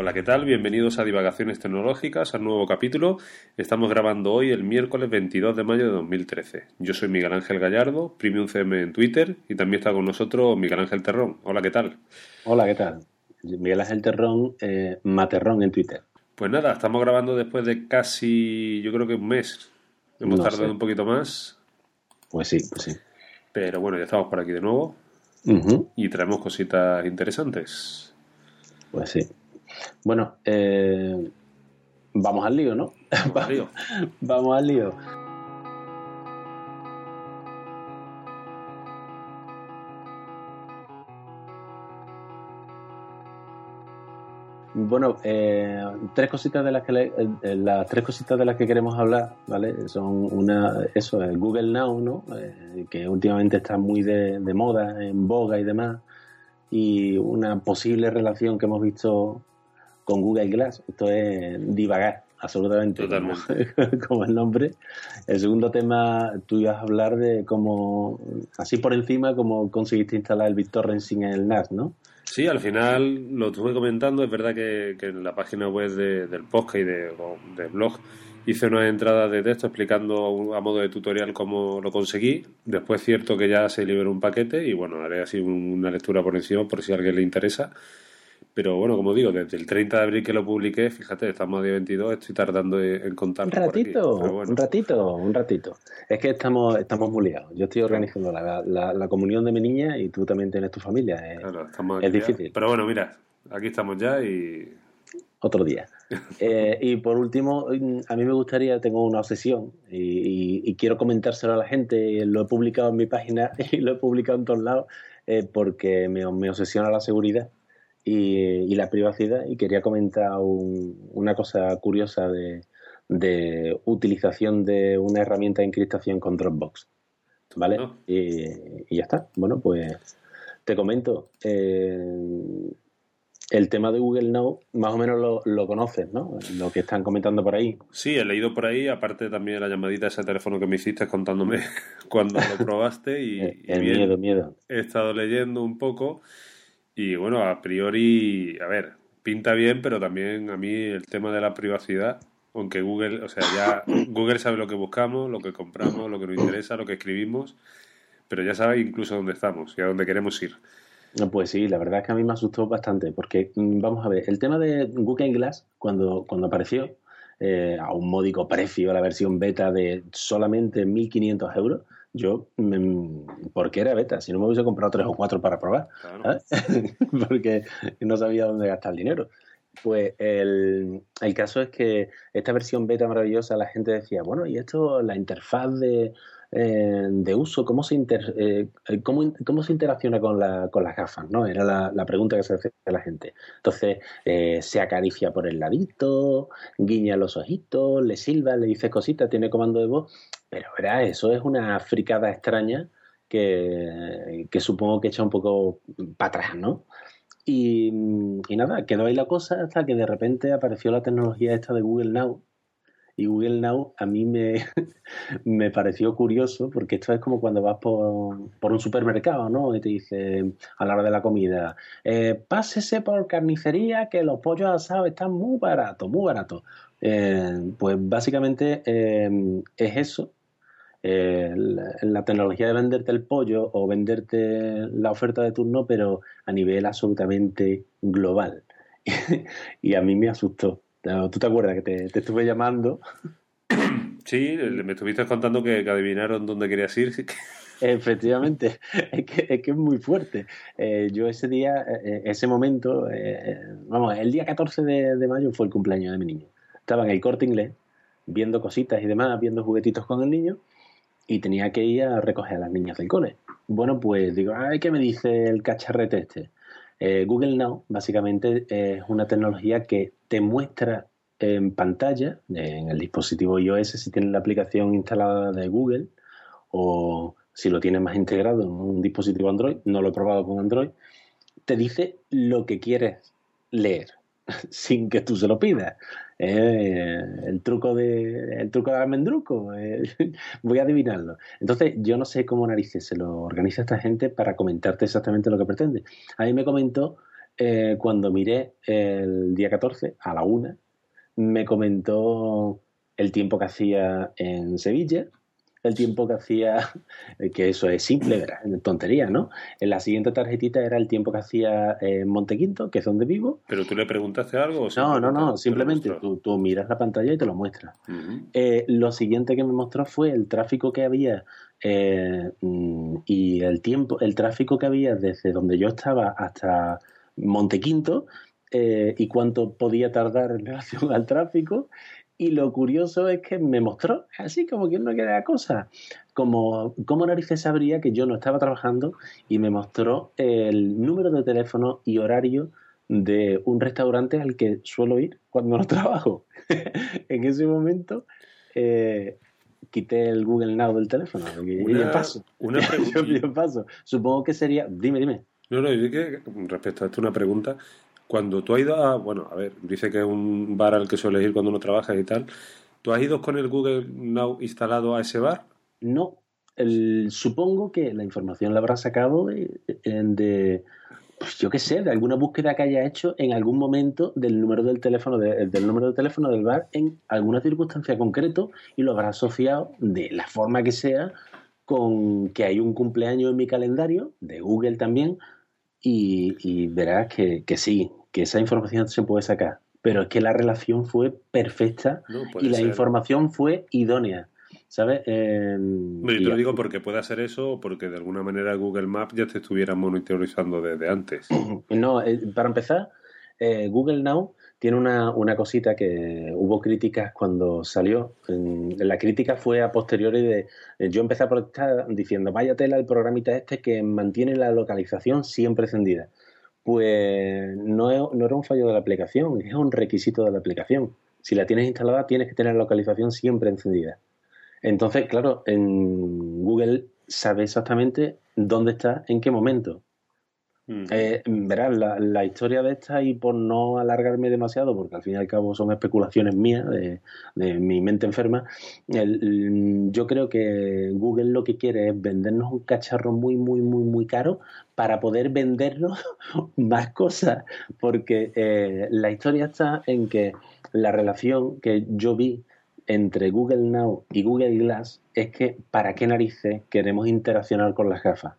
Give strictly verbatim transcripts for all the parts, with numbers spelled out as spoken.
Hola, ¿qué tal? Bienvenidos a Divagaciones Tecnológicas, al nuevo capítulo. Estamos grabando hoy el miércoles veintidós de mayo de dos mil trece. Yo soy Miguel Ángel Gallardo, Premium C M en Twitter, y también está con nosotros Miguel Ángel Terrón. Hola, ¿qué tal? Hola, ¿qué tal? Miguel Ángel Terrón, eh, Materrón en Twitter. Pues nada, estamos grabando después de casi, yo creo que un mes. Hemos No tardado sé. un poquito más, Pues sí, pues sí. pero bueno, ya estamos por aquí de nuevo Ujú. y traemos cositas interesantes. Pues sí. Bueno, eh, vamos al lío, ¿no? Vamos al lío. Vamos al lío. Bueno, eh, tres cositas de las que le- eh, las tres cositas de las que queremos hablar, ¿vale? Son una, eso, el Google Now, ¿no? Eh, que últimamente está muy de, de moda, en boga y demás, y una posible relación que hemos visto con Google Glass. Esto es divagar, absolutamente, como, Totalmente. como el nombre. El segundo tema, tú ibas a hablar de cómo, así por encima, cómo conseguiste instalar el BitTorrent sin el N A S, ¿no? Sí, al final lo estuve comentando. Es verdad que, que en la página web de- del podcast y de, o del blog hice unas entradas de texto explicando a modo de tutorial cómo lo conseguí. Después, cierto que ya se liberó un paquete y bueno, haré así un- una lectura por encima por si a alguien le interesa. Pero bueno, como digo, desde el treinta de abril que lo publiqué, fíjate, estamos a día veintidós, estoy tardando en en Un contarlo por aquí. Pero ratito, un bueno, ratito, un ratito. Es que estamos, estamos muy liados. Yo estoy claro, organizando la, la, la comunión de mi niña y tú también tienes tu familia. Es, claro, estamos es aquí ya. difícil. Pero bueno, mira, aquí estamos ya y... Otro día. Eh, y por último, mm, a mí me gustaría, tengo una obsesión y, y- y quiero comentárselo a la gente. Lo he publicado en mi página y lo he publicado en todos lados eh, porque me, me obsesiona la seguridad y, y la privacidad. Y quería comentar un- una cosa curiosa de, de utilización de una herramienta de encriptación con Dropbox. ¿Vale? Estupendo. Y, y ya está. Bueno, pues te comento. eh, el tema de Google Now, más o menos lo, lo conoces, ¿no? Lo que están comentando por ahí. Sí, he leído por ahí, aparte también de la llamadita a ese teléfono que me hiciste contándome cuando lo probaste Eh, y, y el miedo, bien, miedo. he estado leyendo un poco y bueno, a priori, a ver, pinta bien, pero también a mí el tema de la privacidad, aunque Google, o sea, ya Google sabe lo que buscamos, lo que compramos, lo que nos interesa, lo que escribimos, pero ya sabe incluso dónde estamos y a dónde queremos ir. Pues sí, la verdad es que a mí me asustó bastante, porque mm, vamos a ver, el tema de Google Glass, cuando, cuando apareció eh, a un módico precio, la versión beta de solamente mil quinientos euros, yo, mm, ¿por qué era beta? Si no me hubiese comprado tres o cuatro para probar, Claro. ¿sabes? Porque no sabía dónde gastar el dinero. Pues el, el caso es que esta versión beta maravillosa, la gente decía, bueno, y esto, la interfaz de, eh, de uso, ¿cómo se, inter, eh, cómo, cómo se interacciona con, la, con las gafas? ¿No? Era la, la pregunta que se hacía a la gente. Entonces, eh, se acaricia por el ladito, guiña los ojitos, le silba, le dice cositas, tiene comando de voz, pero verá, eso es una fricada extraña que, que supongo que echa un poco para atrás, ¿no? Y, y nada, quedó ahí la cosa hasta que de repente apareció la tecnología esta de Google Now. Y Google Now a mí me, me pareció curioso porque esto es como cuando vas por, por un supermercado, ¿no? Y te dice a la hora de la comida, eh, pásese por carnicería que los pollos asados están muy baratos, muy baratos. Eh, pues básicamente eh, es eso, eh, la, la tecnología de venderte el pollo o venderte la oferta de turno, pero a nivel absolutamente global. Y a mí me asustó. ¿Tú te acuerdas que te, te estuve llamando? Sí, Y me estuviste contando que, que adivinaron dónde querías ir. efectivamente, es que es, que es muy fuerte. Eh, yo ese día, eh, ese momento, eh, vamos, el día catorce de, de mayo fue el cumpleaños de mi niño. Estaba en el Corte Inglés viendo cositas y demás, viendo juguetitos con el niño y tenía que ir a recoger a las niñas del cole. Bueno, pues digo, ay, ¿qué me dice el cacharrete este? Eh, Google Now básicamente es una tecnología que te muestra en pantalla, en el dispositivo iOS, si tienes la aplicación instalada de Google, o si lo tienes más integrado en un dispositivo Android, no lo he probado con Android, te dice lo que quieres leer sin que tú se lo pidas. Eh, el truco de el truco de almendruco, eh, voy a adivinarlo. Entonces, yo no sé cómo narices se lo organiza esta gente para comentarte exactamente lo que pretende. A mí me comentó eh, cuando miré el día catorce, a la una, me comentó el tiempo que hacía en Sevilla, el tiempo que hacía, que eso es simple, ¿verdad? Tontería, ¿no? En la siguiente tarjetita era el tiempo que hacía en Montequinto, que es donde vivo. ¿Pero tú le preguntaste algo o No, no, simplemente no, te lo simplemente mostró? tú, tú miras la pantalla y te lo muestra. Ujú. Eh, lo siguiente que me mostró fue el tráfico que había eh, mm, y el tiempo, el tráfico que había desde donde yo estaba hasta Montequinto eh, y cuánto podía tardar en relación al tráfico. Y lo curioso es que me mostró, así como que no queda cosa, como cómo narices sabría que yo no estaba trabajando y me mostró el número de teléfono y horario de un restaurante al que suelo ir cuando no trabajo. En ese momento eh, quité el Google Now del teléfono. Y yo Una, paso. una yo, pregunta. yo paso. Supongo que sería. Dime, dime. No, no, yo que respecto a esto una pregunta. Cuando tú has ido a, bueno, a ver, dice que es un bar al que sueles ir cuando no trabajas y tal. ¿Tú has ido con el Google Now instalado a ese bar? No. El, supongo que la información la habrá sacado de, de, pues yo qué sé, de alguna búsqueda que haya hecho en algún momento del número del teléfono de- del número de teléfono del bar en alguna circunstancia concreto y lo habrá asociado de la forma que sea con que hay un cumpleaños en mi calendario, de Google también, y, y verás que, que sí, que esa información se puede sacar. Pero es que la relación fue perfecta No, y puede la ser. información fue idónea, ¿sabes? Eh, Hombre, yo te y lo digo porque puede hacer eso o porque de alguna manera Google Maps ya te estuviera monitorizando desde antes. no, eh, para empezar, eh, Google Now tiene una, una cosita que hubo críticas cuando salió. En- la crítica fue a posteriori de. eh, Yo empecé a protestar diciendo, vaya tela el programita este que mantiene la localización siempre encendida. Pues no, es- no era un fallo de la aplicación, es un requisito de la aplicación. Si la tienes instalada, tienes que tener la localización siempre encendida. Entonces, claro, en Google sabe exactamente dónde está, en qué momento. Ujú. Eh, verás, la, la historia de esta, y por no alargarme demasiado, porque al fin y al cabo son especulaciones mías, de, de mi mente enferma, el- yo creo que Google lo que quiere es vendernos un cacharro muy, muy, muy, muy caro para poder vendernos más cosas, porque eh, la historia está en que la relación que yo vi entre Google Now y Google Glass es que ¿para qué narices queremos interaccionar con las gafas?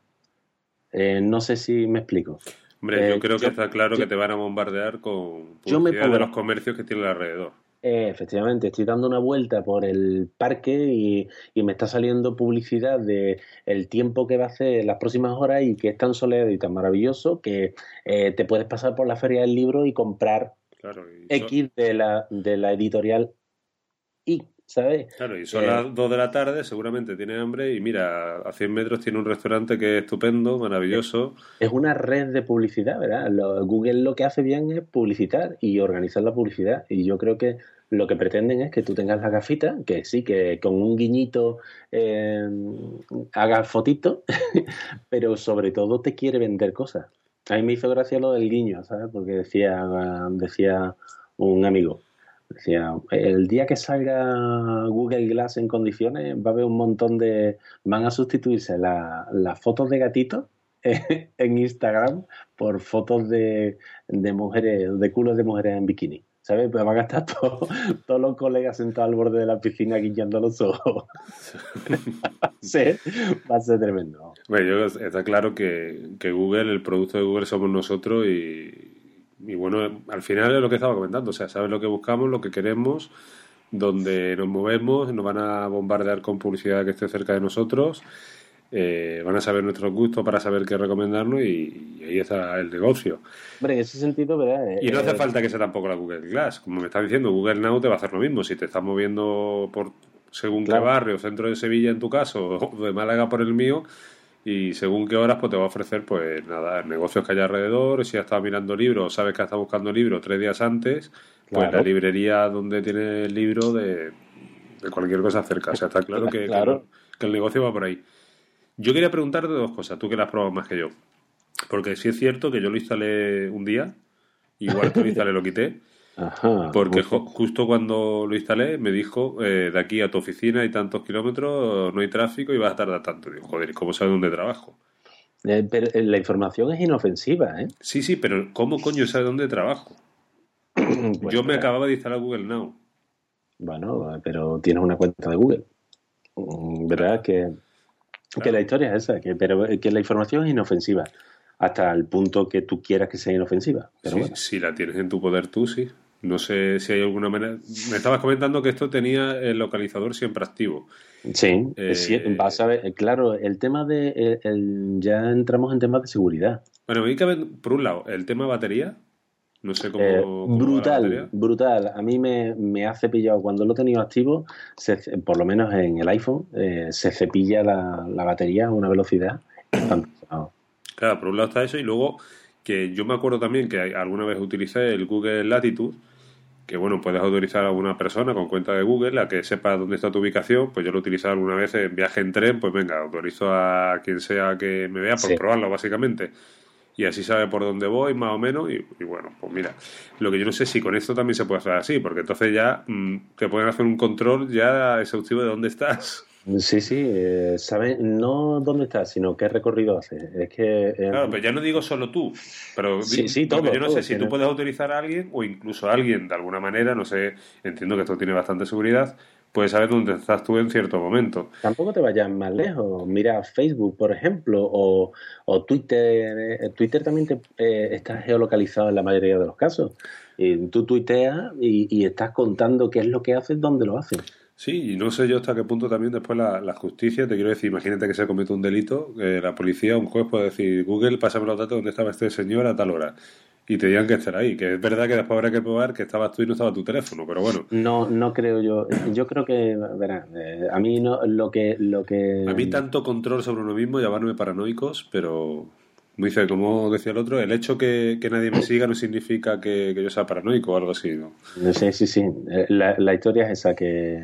Eh, no sé si me explico. Hombre, yo Eh, creo que yo, está claro yo, que te van a bombardear con yo me publicidad de los programo. comercios que tienen alrededor. Eh, efectivamente, estoy dando una vuelta por el parque y, y me está saliendo publicidad de el tiempo que va a hacer las próximas horas y que es tan soleado y tan maravilloso que eh, te puedes pasar por la feria del libro y comprar Claro, y so- X de la, de la editorial Y, ¿sabes? claro, y son Eh, las dos de la tarde, seguramente tiene hambre y mira, a cien metros tiene un restaurante que es estupendo, maravilloso. es una red de publicidad, ¿verdad? Lo- Google lo que hace bien es publicitar y organizar la publicidad. Y yo creo que lo que pretenden es que tú tengas la gafita, que sí, que con un guiñito eh, hagas fotitos, pero sobre todo te quiere vender cosas. A mí me hizo gracia lo del guiño, ¿sabes? Porque decía, decía un amigo, decía, el día que salga Google Glass en condiciones va a haber un montón de. Van a sustituirse la- las fotos de gatitos en Instagram por fotos de, de mujeres, de culos de mujeres en bikini. ¿Sabes? Pues van a estar todos, todos los colegas sentados al borde de la piscina guiñando los ojos. Sí, va a ser tremendo. Bueno, yo- está claro que, que Google, el producto de Google somos nosotros y, y bueno, al final es lo que estaba comentando, o sea, sabes lo que buscamos, lo que queremos, donde nos movemos, nos van a bombardear con publicidad que esté cerca de nosotros, eh, van a saber nuestros gustos para saber qué recomendarnos y, y ahí está el negocio. Hombre, en ese sentido, ¿verdad? Y no hace Eh, falta que sea tampoco la Google Glass. Como me estás diciendo, Google Now te va a hacer lo mismo. Si te estás moviendo por según qué claro, barrio, centro de Sevilla en tu caso, o de Málaga por el mío, y según qué horas, pues te va a ofrecer, pues nada, negocios que hay alrededor. Si has estado mirando libros, sabes que has estado buscando libros tres días antes, pues la claro, librería donde tiene el libro de, de cualquier cosa cerca. O sea, está claro que, que el, claro. que el negocio va por ahí. Yo quería preguntarte dos cosas, tú que la has probado más que yo. Porque sí es cierto que yo lo instalé un día, igual que lo instalé lo quité, Ajá, porque muy jo- justo cuando lo instalé me dijo, eh, de aquí a tu oficina hay tantos kilómetros, no hay tráfico y vas a tardar tanto. Digo, joder, ¿cómo sabes dónde trabajo? Eh, pero eh, la información es inofensiva, ¿eh? Sí, sí, pero ¿cómo coño sabe dónde trabajo? Pues Yo me mira, acababa de instalar Google Now. bueno, pero tienes una cuenta de Google. Mm, ¿verdad? Claro, Que, que la claro. historia es esa, que, pero eh, que la información es inofensiva, hasta el punto que tú quieras que sea inofensiva. Pero Sí, bueno, si la tienes en tu poder tú, sí. No sé si hay alguna manera. Me estabas comentando que esto tenía el localizador siempre activo. sí, es cier- vas Eh, a ver, eh, claro, el tema de, el- el- ya entramos en temas de seguridad. bueno, hay que ver, por un lado, el tema batería. No sé Eh, cómo, cómo va la brutal, batería. brutal. A mí me, me ha cepillado, cuando lo he tenido activo, se ce- por lo menos en el iPhone, eh, se cepilla la, la batería a una velocidad espantosa. Claro, por un lado está eso y luego que yo me acuerdo también que alguna vez utilicé el Google Latitude, que bueno, puedes autorizar a una persona con cuenta de Google a que sepa dónde está tu ubicación, pues yo lo he utilizado alguna vez en viaje en tren, pues venga, autorizo a quien sea que me vea por Sí. probarlo básicamente. Y así sabe por dónde voy, más o menos, y, y bueno, pues mira, lo que yo no sé si con esto también se puede hacer así, porque entonces ya mm, te pueden hacer un control ya exhaustivo de dónde estás. Sí, sí, eh, saben no dónde estás, sino qué recorrido haces. Es que, eh, Claro, pero ya no digo solo tú, pero sí, di- sí, porque yo todo, no sé todo. si tú Tiene. puedes autorizar a alguien o incluso a alguien de alguna manera, no sé, entiendo que esto tiene bastante seguridad, puede saber dónde estás tú en cierto momento. Tampoco te vayas más lejos. Mira Facebook, por ejemplo, o, o Twitter. Eh, Twitter también te, eh, está geolocalizado en la mayoría de los casos. Y tú tuiteas y, y estás contando qué es lo que haces, dónde lo haces. Sí, y no sé yo hasta qué punto también después la, la justicia, te quiero decir, imagínate que se comete un delito, que la policía, un juez puede decir, Google, pásame los datos donde estaba este señor a tal hora. Y te digan que estar ahí, que es verdad que después habrá que probar que estabas tú y no estaba tu teléfono, pero bueno, No, no creo yo. Yo creo que, verás, eh, a mí no, lo que, lo a mí que, tanto control sobre uno mismo, llamarme paranoicos, pero como dice, como decía el otro, el hecho que, que nadie me siga no significa que, que yo sea paranoico o algo así, ¿no? no sé, sí, sí. Eh, La, la historia es esa que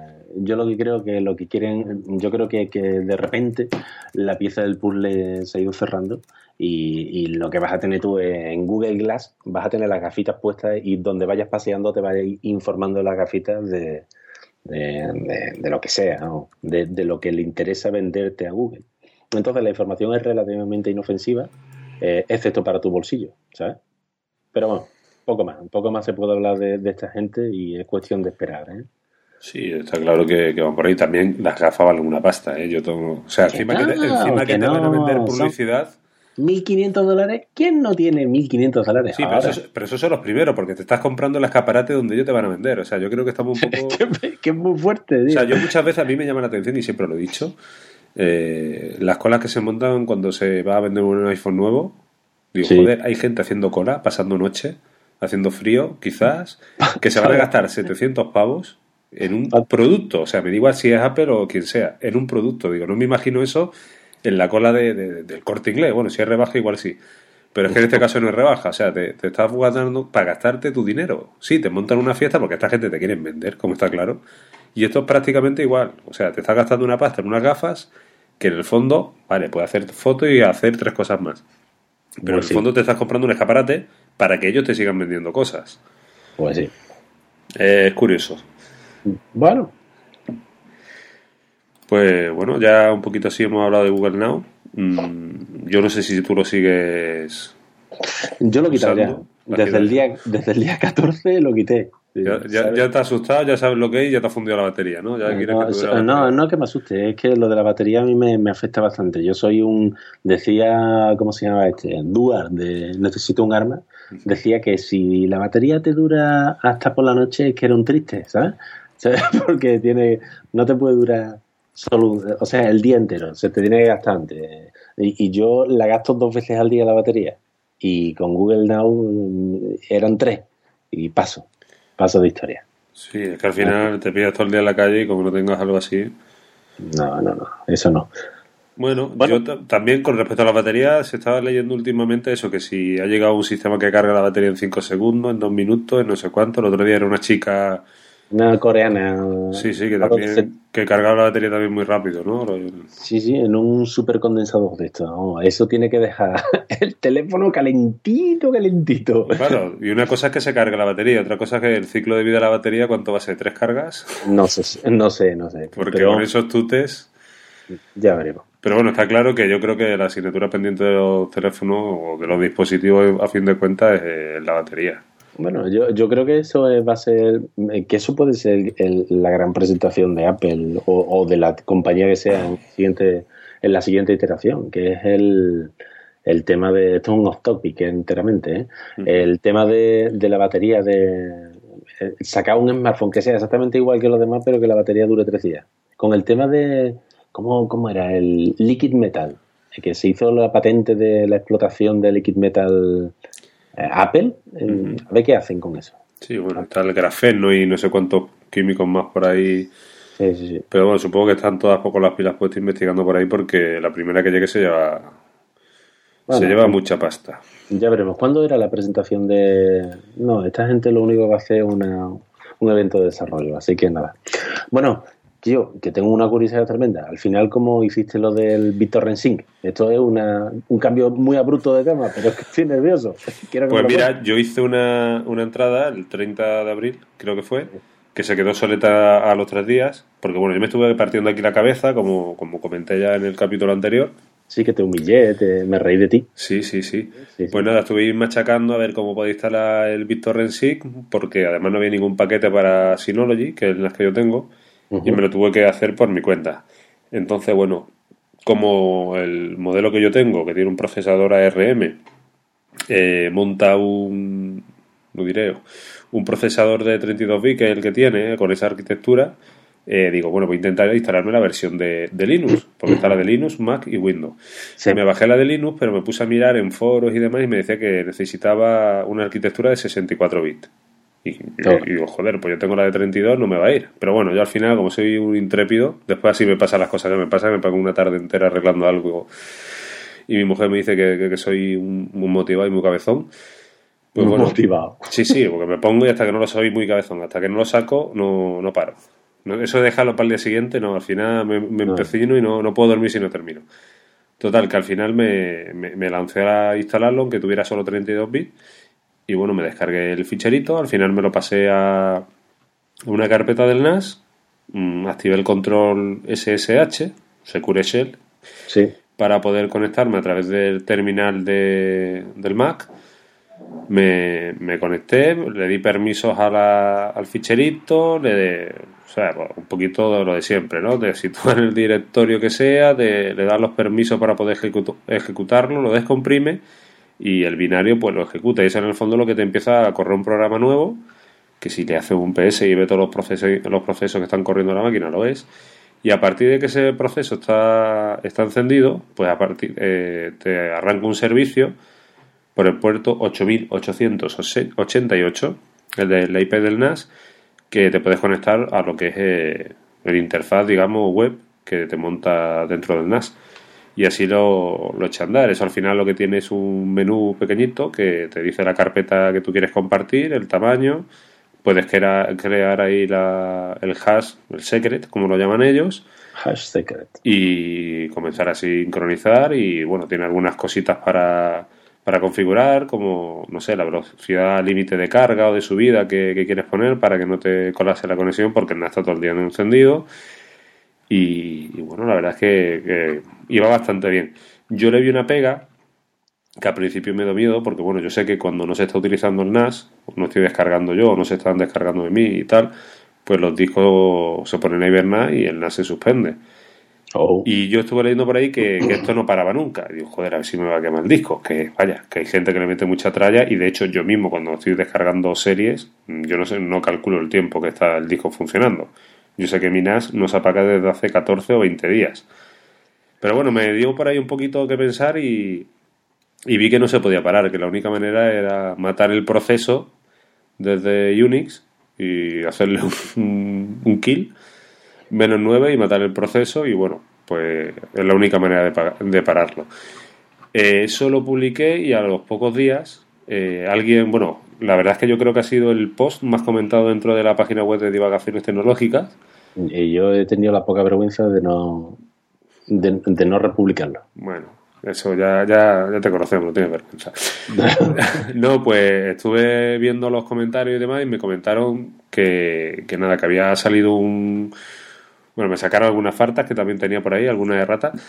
yo lo que creo que lo que quieren, yo creo que, que de repente la pieza del puzzle se ha ido cerrando y, y lo que vas a tener tú en Google Glass, vas a tener las gafitas puestas y donde vayas paseando te va a ir informando de las gafitas de, de, de- de lo que sea, ¿no? De, de lo que le interesa venderte a Google. Entonces la información es relativamente inofensiva, eh, excepto para tu bolsillo, ¿sabes? Pero bueno, poco más, un poco más se puede hablar de, de esta gente y es cuestión de esperar, ¿eh? Sí, está claro que, que van por ahí. También las gafas valen una pasta, ¿eh? Yo tengo... O sea, Que encima que te, no, encima que que te van a vender no, son publicidad. mil quinientos dólares. ¿Quién no tiene mil quinientos dólares Sí, pero ahora? esos, pero esos son los primeros, porque te estás comprando el escaparate donde ellos te van a vender. O sea, yo creo que estamos un Es poco... que, que es muy fuerte, O sea, tío. yo muchas veces a mí me llama la atención y siempre lo he dicho. eh, las colas que se montan cuando se va a vender un iPhone nuevo. Digo, Sí, joder, hay gente haciendo cola, pasando noche, haciendo frío, quizás, que se van a ¿sabes? gastar setecientos pavos en un producto. O sea, me da igual si es Apple o quien sea, en un producto. Digo, no me imagino eso en la cola de, de- del Corte Inglés. Bueno, si es rebaja, igual sí. Pero es que en este caso no es rebaja. O sea, te, te estás jugando para gastarte tu dinero. Sí, te montan una fiesta porque esta gente te quieren vender, como está claro. Y esto es prácticamente igual. O sea, te estás gastando una pasta en unas gafas que en el fondo, vale, puede hacer fotos y hacer tres cosas más. Pero en Pues el sí, fondo te estás comprando un escaparate para que ellos te sigan vendiendo cosas. pues sí. Eh, es curioso. Bueno, Pues bueno, ya un poquito así hemos hablado de Google Now. Mm, yo no sé si tú lo sigues yo lo he quitado ya. usando. ¿Lo has Desde quitado el ya? día, desde el día catorce lo quité. Ya, ya, ¿Sabes? ya te has asustado, ya sabes lo que es y ya te ha fundido la batería, ¿no? Ya Eh, quieres que No, te dure es- la no, batería. no que me asuste, es que lo de la batería a mí me, me afecta bastante. Yo soy un, decía, ¿cómo se llama este? Duar, de Necesito un arma. Decía que si la batería te dura hasta por la noche es que era un triste, ¿sabes? ¿Sabes? Porque tiene, no te puede durar solo, un- o sea, el día entero, se te tiene que gastar antes. Y, y yo la gasto dos veces al día la batería. Y con Google Now mm, eran tres. Y paso, paso de historia. Sí, es que al final te pillas todo el día en la calle y como no tengas algo así. No, no, no, eso no. Bueno, Bueno, yo ta- también con respecto a las baterías, se estaba leyendo últimamente eso, que si ha llegado un sistema que carga la batería en cinco segundos, en dos minutos, en no sé cuánto. El otro día era una chica, una coreana, sí, sí, que algo que se- también, que cargaba la batería también muy rápido, ¿no? Lo- sí, sí, en un supercondensador de esto. ¿No? Eso tiene que dejar el teléfono calentito, calentito. Claro, y una cosa es que se cargue la batería, otra cosa es que el ciclo de vida de la batería, ¿cuánto va a ser? ¿Tres cargas? No sé, no sé, no sé. Porque Pero con esos tutes, ya veremos. Pero bueno, está claro que yo creo que la asignatura pendiente de los teléfonos o de los dispositivos, a fin de cuentas, es la batería. Bueno, yo, yo creo que eso es- va a ser, que eso puede ser el- la gran presentación de Apple o, o de la compañía que sea en, siguiente, en la siguiente iteración, que es el, el tema de, esto es un off topic enteramente, ¿eh? Mm. El tema de, de la batería, de eh, sacar un smartphone que sea exactamente igual que los demás, pero que la batería dure tres días. Con el tema de, ¿cómo, cómo era? El liquid metal, que se hizo la patente de la explotación de liquid metal eh, Apple, eh, Ujú. a ver qué hacen con eso. Sí, bueno, está el grafeno y no sé cuántos químicos más por ahí. Sí, sí, sí. Pero bueno, supongo que están todas con las pilas puestas investigando por ahí porque la primera que llegue se lleva, se Bueno, lleva mucha pasta. ya veremos. ¿Cuándo era la presentación de...? No, esta gente lo único que va a hacer es una, un evento de desarrollo, así que nada. Bueno, tío, que tengo una curiosidad tremenda. Al final, ¿cómo hiciste lo del BitTorrent Sync? Esto es una, un cambio muy abrupto de tema, pero es que estoy nervioso. Quiero que me Pues lo mira, yo hice una, una entrada el treinta de abril, creo que fue, que se quedó soleta a los tres días, porque bueno, yo me estuve partiendo aquí la cabeza, como, como comenté ya en el capítulo anterior. Sí, que te humillé, te, me reí de ti. Sí, sí, sí. Sí, Pues sí. nada, estuve ahí machacando a ver cómo podía instalar el BitTorrent Sync, porque además no había ningún paquete para Synology, que es las que yo tengo, y me Ujú. lo tuve que hacer por mi cuenta. Entonces, bueno, como el modelo que yo tengo, que tiene un procesador A R M, eh, monta un, no diré, un procesador de treinta y dos bits, que es el que tiene, eh, con esa arquitectura, eh, digo, bueno, voy a intentar instalarme la versión de, de Linux, porque está la de Linux, Mac y Windows. Sí. Me bajé la de Linux, pero me puse a mirar en foros y demás y me decía que necesitaba una arquitectura de sesenta y cuatro bits. Y, y- Todo. y digo, joder, pues yo tengo la de treinta y dos, no me va a ir. Pero bueno, yo al final, como soy un intrépido, después así me pasan las cosas que me pasan, me pago una tarde entera arreglando algo y mi mujer me dice que, que- que soy un- muy motivado y muy cabezón. Pues Muy bueno, motivado. sí, sí, porque me pongo y hasta que no lo soy muy cabezón, hasta que no lo saco, no, no paro. No, eso de dejarlo para el día siguiente, no, al final me, me No. empecino y no, no puedo dormir si no termino. Total, que al final me, me, me lancé a instalarlo, aunque tuviera solo treinta y dos bits, y bueno, me descargué el ficherito, al final me lo pasé a una carpeta del N A S, mm, activé el control S S H, Secure Shell, Sí. para poder conectarme a través del terminal de, del Mac. Me, me conecté, le di permisos a la, al ficherito, le de, o sea, pues, un poquito de lo de siempre, ¿no? Te sitúa en el directorio que sea, te, le das los permisos para poder ejecuto, ejecutarlo, lo descomprime y el binario pues lo ejecuta. Y eso en el fondo lo que te empieza a correr un programa nuevo, que si le hace un P S y ve todos los procesos, los procesos que están corriendo en la máquina, lo ves. Y a partir de que ese proceso está, está encendido, pues a partir eh, te arranca un servicio por el puerto ocho mil ochocientos ochenta y ocho, el de la I P del N A S, que te puedes conectar a lo que es eh, el interfaz, digamos, web que te monta dentro del N A S. Y así lo, lo echa a andar. Eso al final lo que tiene es un menú pequeñito que te dice la carpeta que tú quieres compartir, el tamaño. Puedes crear, crear ahí la, el hash, el secret, como lo llaman ellos, Hash secret. y comenzar a sincronizar. Y bueno, tiene algunas cositas para, para configurar, como, no sé, la velocidad límite de carga o de subida que, que quieres poner para que no te colapse la conexión, porque el N A S está todo el día encendido. Y, y bueno, la verdad es que, que iba bastante bien. Yo le vi una pega que al principio me dio miedo, porque bueno, yo sé que cuando no se está utilizando el N A S, no estoy descargando yo, o no se están descargando de mí y tal, pues los discos se ponen a hibernar y el N A S se suspende. Oh. Y yo estuve leyendo por ahí que, que esto no paraba nunca. Y digo, joder, a ver si me va a quemar el disco. Que vaya, que hay gente que le mete mucha tralla, y de hecho yo mismo cuando estoy descargando series, yo no sé, no calculo el tiempo que está el disco funcionando. Yo sé que mi N A S no se apaga desde hace catorce o veinte días. Pero bueno, me dio por ahí un poquito que pensar y, y vi que no se podía parar, que la única manera era matar el proceso desde Unix y hacerle un, un kill, menos nueve, y matar el proceso, y bueno, pues es la única manera de, pa- de pararlo. Eh, eso lo publiqué y a los pocos días eh, alguien, bueno, la verdad es que yo creo que ha sido el post más comentado dentro de la página web de Divagaciones Tecnológicas. Y yo he tenido la poca vergüenza de no de, de no republicarlo. Bueno, eso ya, ya, ya te conocemos, no tienes vergüenza. No, pues estuve viendo los comentarios y demás y me comentaron que, que nada, que había salido un... Bueno, me sacaron algunas fartas que también tenía por ahí, algunas erratas,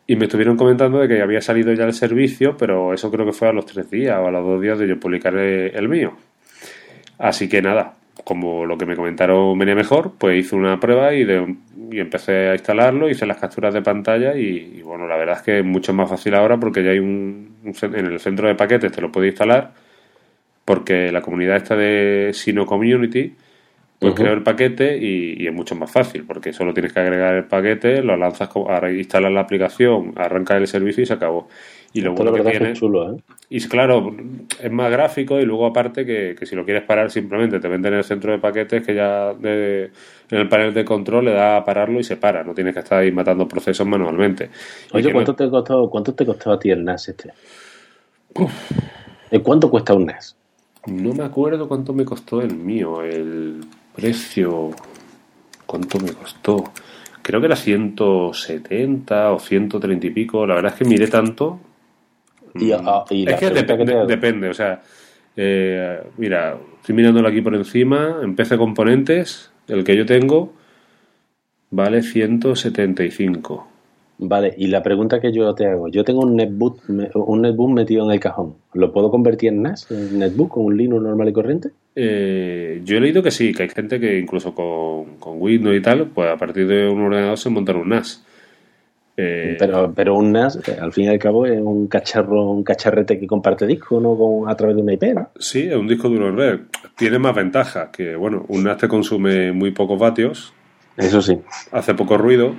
Y me estuvieron comentando de que había salido ya el servicio, pero eso creo que fue a los tres días o a los dos días de yo publicar el, el mío. Así que nada, como lo que me comentaron venía mejor, pues hice una prueba y, de, y empecé a instalarlo, hice las capturas de pantalla y, y bueno, la verdad es que es mucho más fácil ahora porque ya hay un, un en el centro de paquetes te lo puedes instalar, porque la comunidad esta de Sino Community pues uh-huh. creo el paquete y, y es mucho más fácil porque solo tienes que agregar el paquete, lo lanzas, instalas la aplicación, arrancas el servicio y se acabó. Y lo bueno que tiene es chulo, ¿eh? Y claro, es más gráfico y luego aparte que, que si lo quieres parar simplemente te venden en el centro de paquetes que ya de, en el panel de control le da a pararlo y se para, no tienes que estar ahí matando procesos manualmente. Oye, ¿cuánto, no... te costó, ¿cuánto te costó a ti el N A S este? Uf. ¿Cuánto cuesta un N A S? No me acuerdo cuánto me costó el mío, el precio, ¿cuánto me costó? Creo que era ciento setenta o ciento treinta y pico, la verdad es que miré tanto. Y, uh, y es que dep- que te... depende, o sea, eh, mira, estoy mirándolo aquí por encima, en P C Componentes, el que yo tengo vale ciento setenta y cinco. Vale, y la pregunta que yo te hago, yo tengo un netbook, un netbook metido en el cajón, ¿lo puedo convertir en N A S, en netbook, con un Linux normal y corriente? Eh, yo he leído que sí, que hay gente que incluso con, con Windows y tal, pues a partir de un ordenador se monta un N A S. Eh, pero, pero un N A S, al fin y al cabo, es un cacharro, un cacharrete que comparte disco, ¿no? Con, a través de una I P, ¿no? Sí, es un disco duro en red. Tiene más ventajas, que bueno, un N A S te consume muy pocos vatios. Eso sí. Hace poco ruido.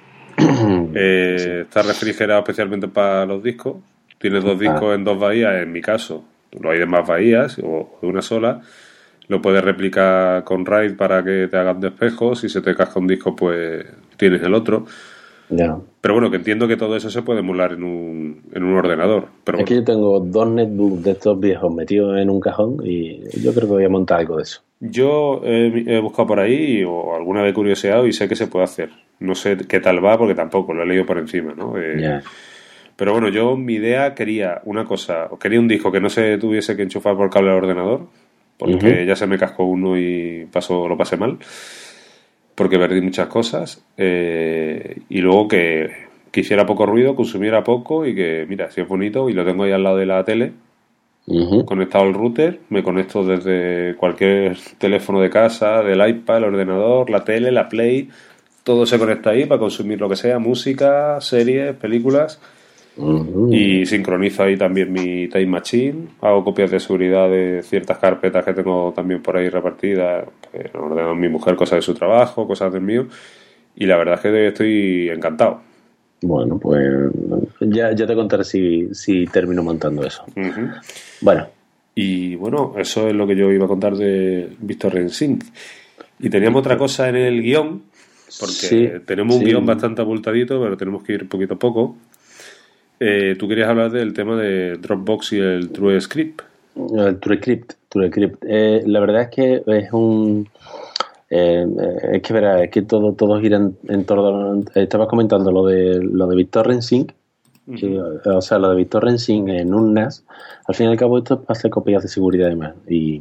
eh, sí. Está refrigerado especialmente para los discos. Tienes dos discos ah. en dos bahías, en mi caso. Lo hay de más bahías o de una sola. Lo puedes replicar con RAID para que te hagan despejos. Si se te casca un disco, pues tienes el otro. Ya. Pero bueno, que entiendo que todo eso se puede emular en un, en un ordenador. Pero es bueno. que yo tengo dos netbooks de estos viejos metidos en un cajón y yo creo que voy a montar algo de eso. Yo he, he buscado por ahí o alguna vez curioseado y sé que se puede hacer. No sé qué tal va porque tampoco lo he leído por encima, ¿no? Eh, ya. Pero bueno, yo mi idea quería una cosa, quería un disco que no se tuviese que enchufar por cable al ordenador, porque uh-huh. ya se me cascó uno y pasó, lo pasé mal. Porque perdí muchas cosas eh, y luego que, que hiciera poco ruido, consumiera poco y que, mira, si es bonito y lo tengo ahí al lado de la tele, uh-huh. conectado al router, me conecto desde cualquier teléfono de casa, del iPad, el ordenador, la tele, la Play, todo se conecta ahí para consumir lo que sea, música, series, películas uh-huh. y sincronizo ahí también mi Time Machine, hago copias de seguridad de ciertas carpetas que tengo también por ahí repartidas, pues, ordeno mi mujer cosas de su trabajo, cosas del mío y la verdad es que estoy encantado. Bueno, pues ya, ya te contaré si, si termino montando eso. Uh-huh. Bueno. Y bueno, eso es lo que yo iba a contar de BitTorrent Sync. Y teníamos otra cosa en el guión, porque sí, tenemos un sí. guión bastante abultadito, pero tenemos que ir poquito a poco. Eh, tú querías hablar del tema de Dropbox y el TrueScript. El TrueScript. TrueScript. Eh, la verdad es que es un... Eh, es que verás, es que todo, todos giran en torno. Estabas comentando lo de lo de BitTorrent Sync, uh-huh. que, o sea, lo de BitTorrent Sync en un N A S. Al fin y al cabo, esto es para hacer copias de seguridad y demás. Y,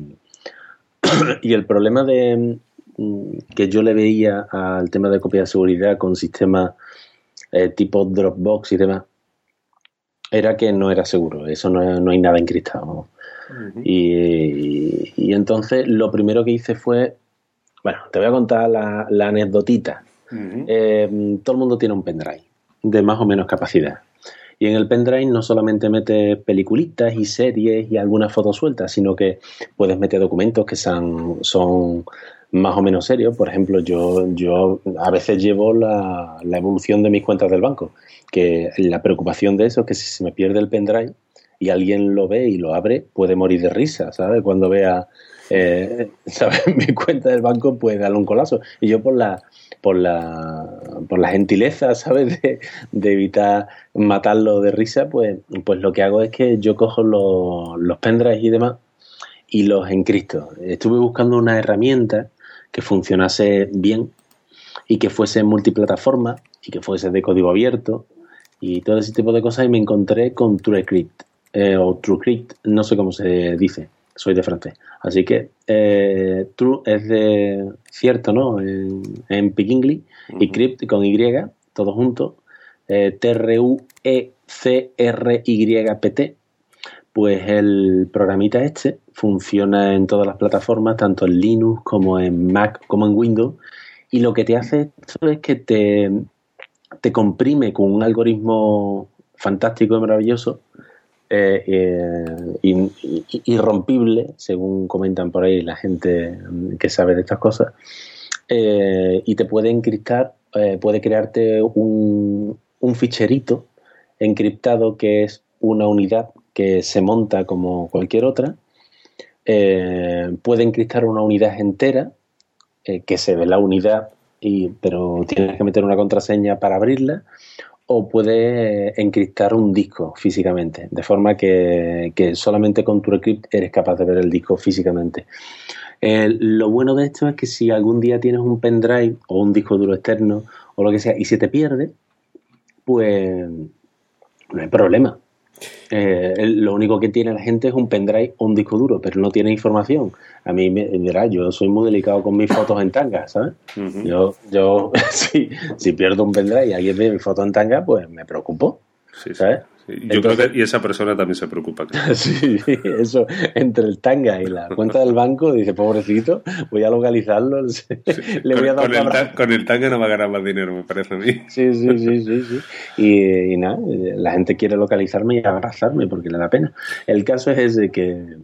y el problema de que yo le veía al tema de copia de seguridad con sistemas eh, tipo Dropbox y demás era que no era seguro. Eso no, no hay nada encriptado. Uh-huh. Y, y, y entonces lo primero que hice fue. Bueno, te voy a contar la, la anecdotita. Uh-huh. Eh, todo el mundo tiene un pendrive de más o menos capacidad. Y en el pendrive no solamente metes peliculitas y series y algunas fotos sueltas, sino que puedes meter documentos que son, son más o menos serios. Por ejemplo, yo, yo a veces llevo la, la evolución de mis cuentas del banco, que la preocupación de eso es que si se me pierde el pendrive y alguien lo ve y lo abre, puede morir de risa, ¿sabes? Cuando vea... Eh, ¿sabes? Mi cuenta del banco puede darle un colazo y yo por la por la por la gentileza, ¿sabes? De, de evitar matarlo de risa, pues pues lo que hago es que yo cojo los, los pendrives y demás y los encripto. Estuve buscando una herramienta que funcionase bien y que fuese multiplataforma y que fuese de código abierto y todo ese tipo de cosas y me encontré con TrueScript eh, o TrueCrypt, no sé cómo se dice. Soy de francés. Así que eh, True es de cierto, ¿no? En, en Piccingli uh-huh. y Crypt con Y, todo junto. eh, T R U E C R Y P T, pues el programita este funciona en todas las plataformas, tanto en Linux como en Mac como en Windows, y lo que te hace esto es que te, te comprime con un algoritmo fantástico y maravilloso, eh, eh, irrompible, según comentan por ahí la gente que sabe de estas cosas, eh, y te puede encriptar, eh, puede crearte un, un ficherito encriptado que es una unidad que se monta como cualquier otra, eh, puede encriptar una unidad entera, eh, que se ve la unidad, y, pero tienes que meter una contraseña para abrirla, o puede encriptar un disco físicamente, de forma que, que solamente con TrueCrypt eres capaz de ver el disco físicamente. Eh, lo bueno de esto es que si algún día tienes un pendrive o un disco duro externo o lo que sea y se te pierde, pues no hay problema. Eh, lo único que tiene la gente es un pendrive o un disco duro, pero no tiene información. A mí, me dirá, yo soy muy delicado con mis fotos en tanga, ¿sabes? Uh-huh. Yo, yo si, si pierdo un pendrive y alguien ve mi foto en tanga, pues me preocupo, sí, ¿sabes? Sí. Yo Entonces, creo que y esa persona también se preocupa. Claro. Sí, eso, entre el tanga y la cuenta del banco, dice, pobrecito, voy a localizarlo, sí, le voy con, a dar con, el ta, con el tanga no va a ganar más dinero, me parece a mí. Sí, sí, sí, sí, sí. Y, y nada, la gente quiere localizarme y abrazarme porque le da pena. El caso es ese que,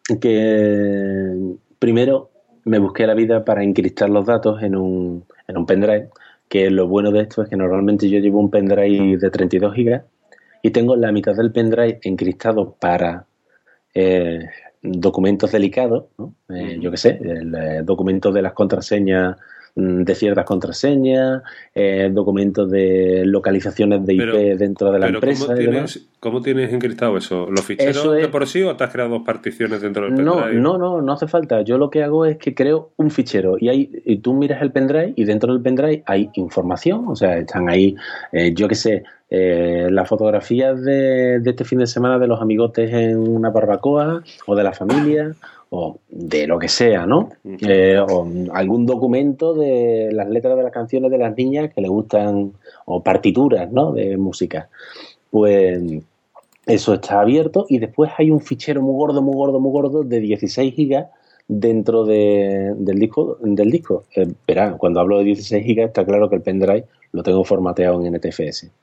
que primero me busqué la vida para encriptar los datos en un, en un pendrive, que lo bueno de esto es que normalmente yo llevo un pendrive de treinta y dos gigas y tengo la mitad del pendrive encriptado para eh, documentos delicados, ¿no? Eh, uh-huh. Yo qué sé, el eh, documento de las contraseñas de ciertas contraseñas, eh, documentos de localizaciones de I P pero, dentro de la pero empresa. ¿cómo y tienes, demás. ¿Cómo tienes encriptado eso? ¿Los ficheros eso es, de por sí o te has creado dos particiones dentro del pendrive? No, no, no, no hace falta. Yo lo que hago es que creo un fichero y, hay, y tú miras el pendrive y dentro del pendrive hay información, o sea, están ahí, eh, yo qué sé, eh, las fotografías de, de este fin de semana de los amigotes en una barbacoa o de la familia o de lo que sea, ¿no? Uh-huh. Eh, o algún documento de las letras de las canciones de las niñas que le gustan, o partituras, ¿no?, de música. Pues eso está abierto y después hay un fichero muy gordo, muy gordo, muy gordo de dieciséis gigas dentro de, del disco. Del disco. Eh, verá, cuando hablo de dieciséis gigas está claro que el pendrive lo tengo formateado en N T F S.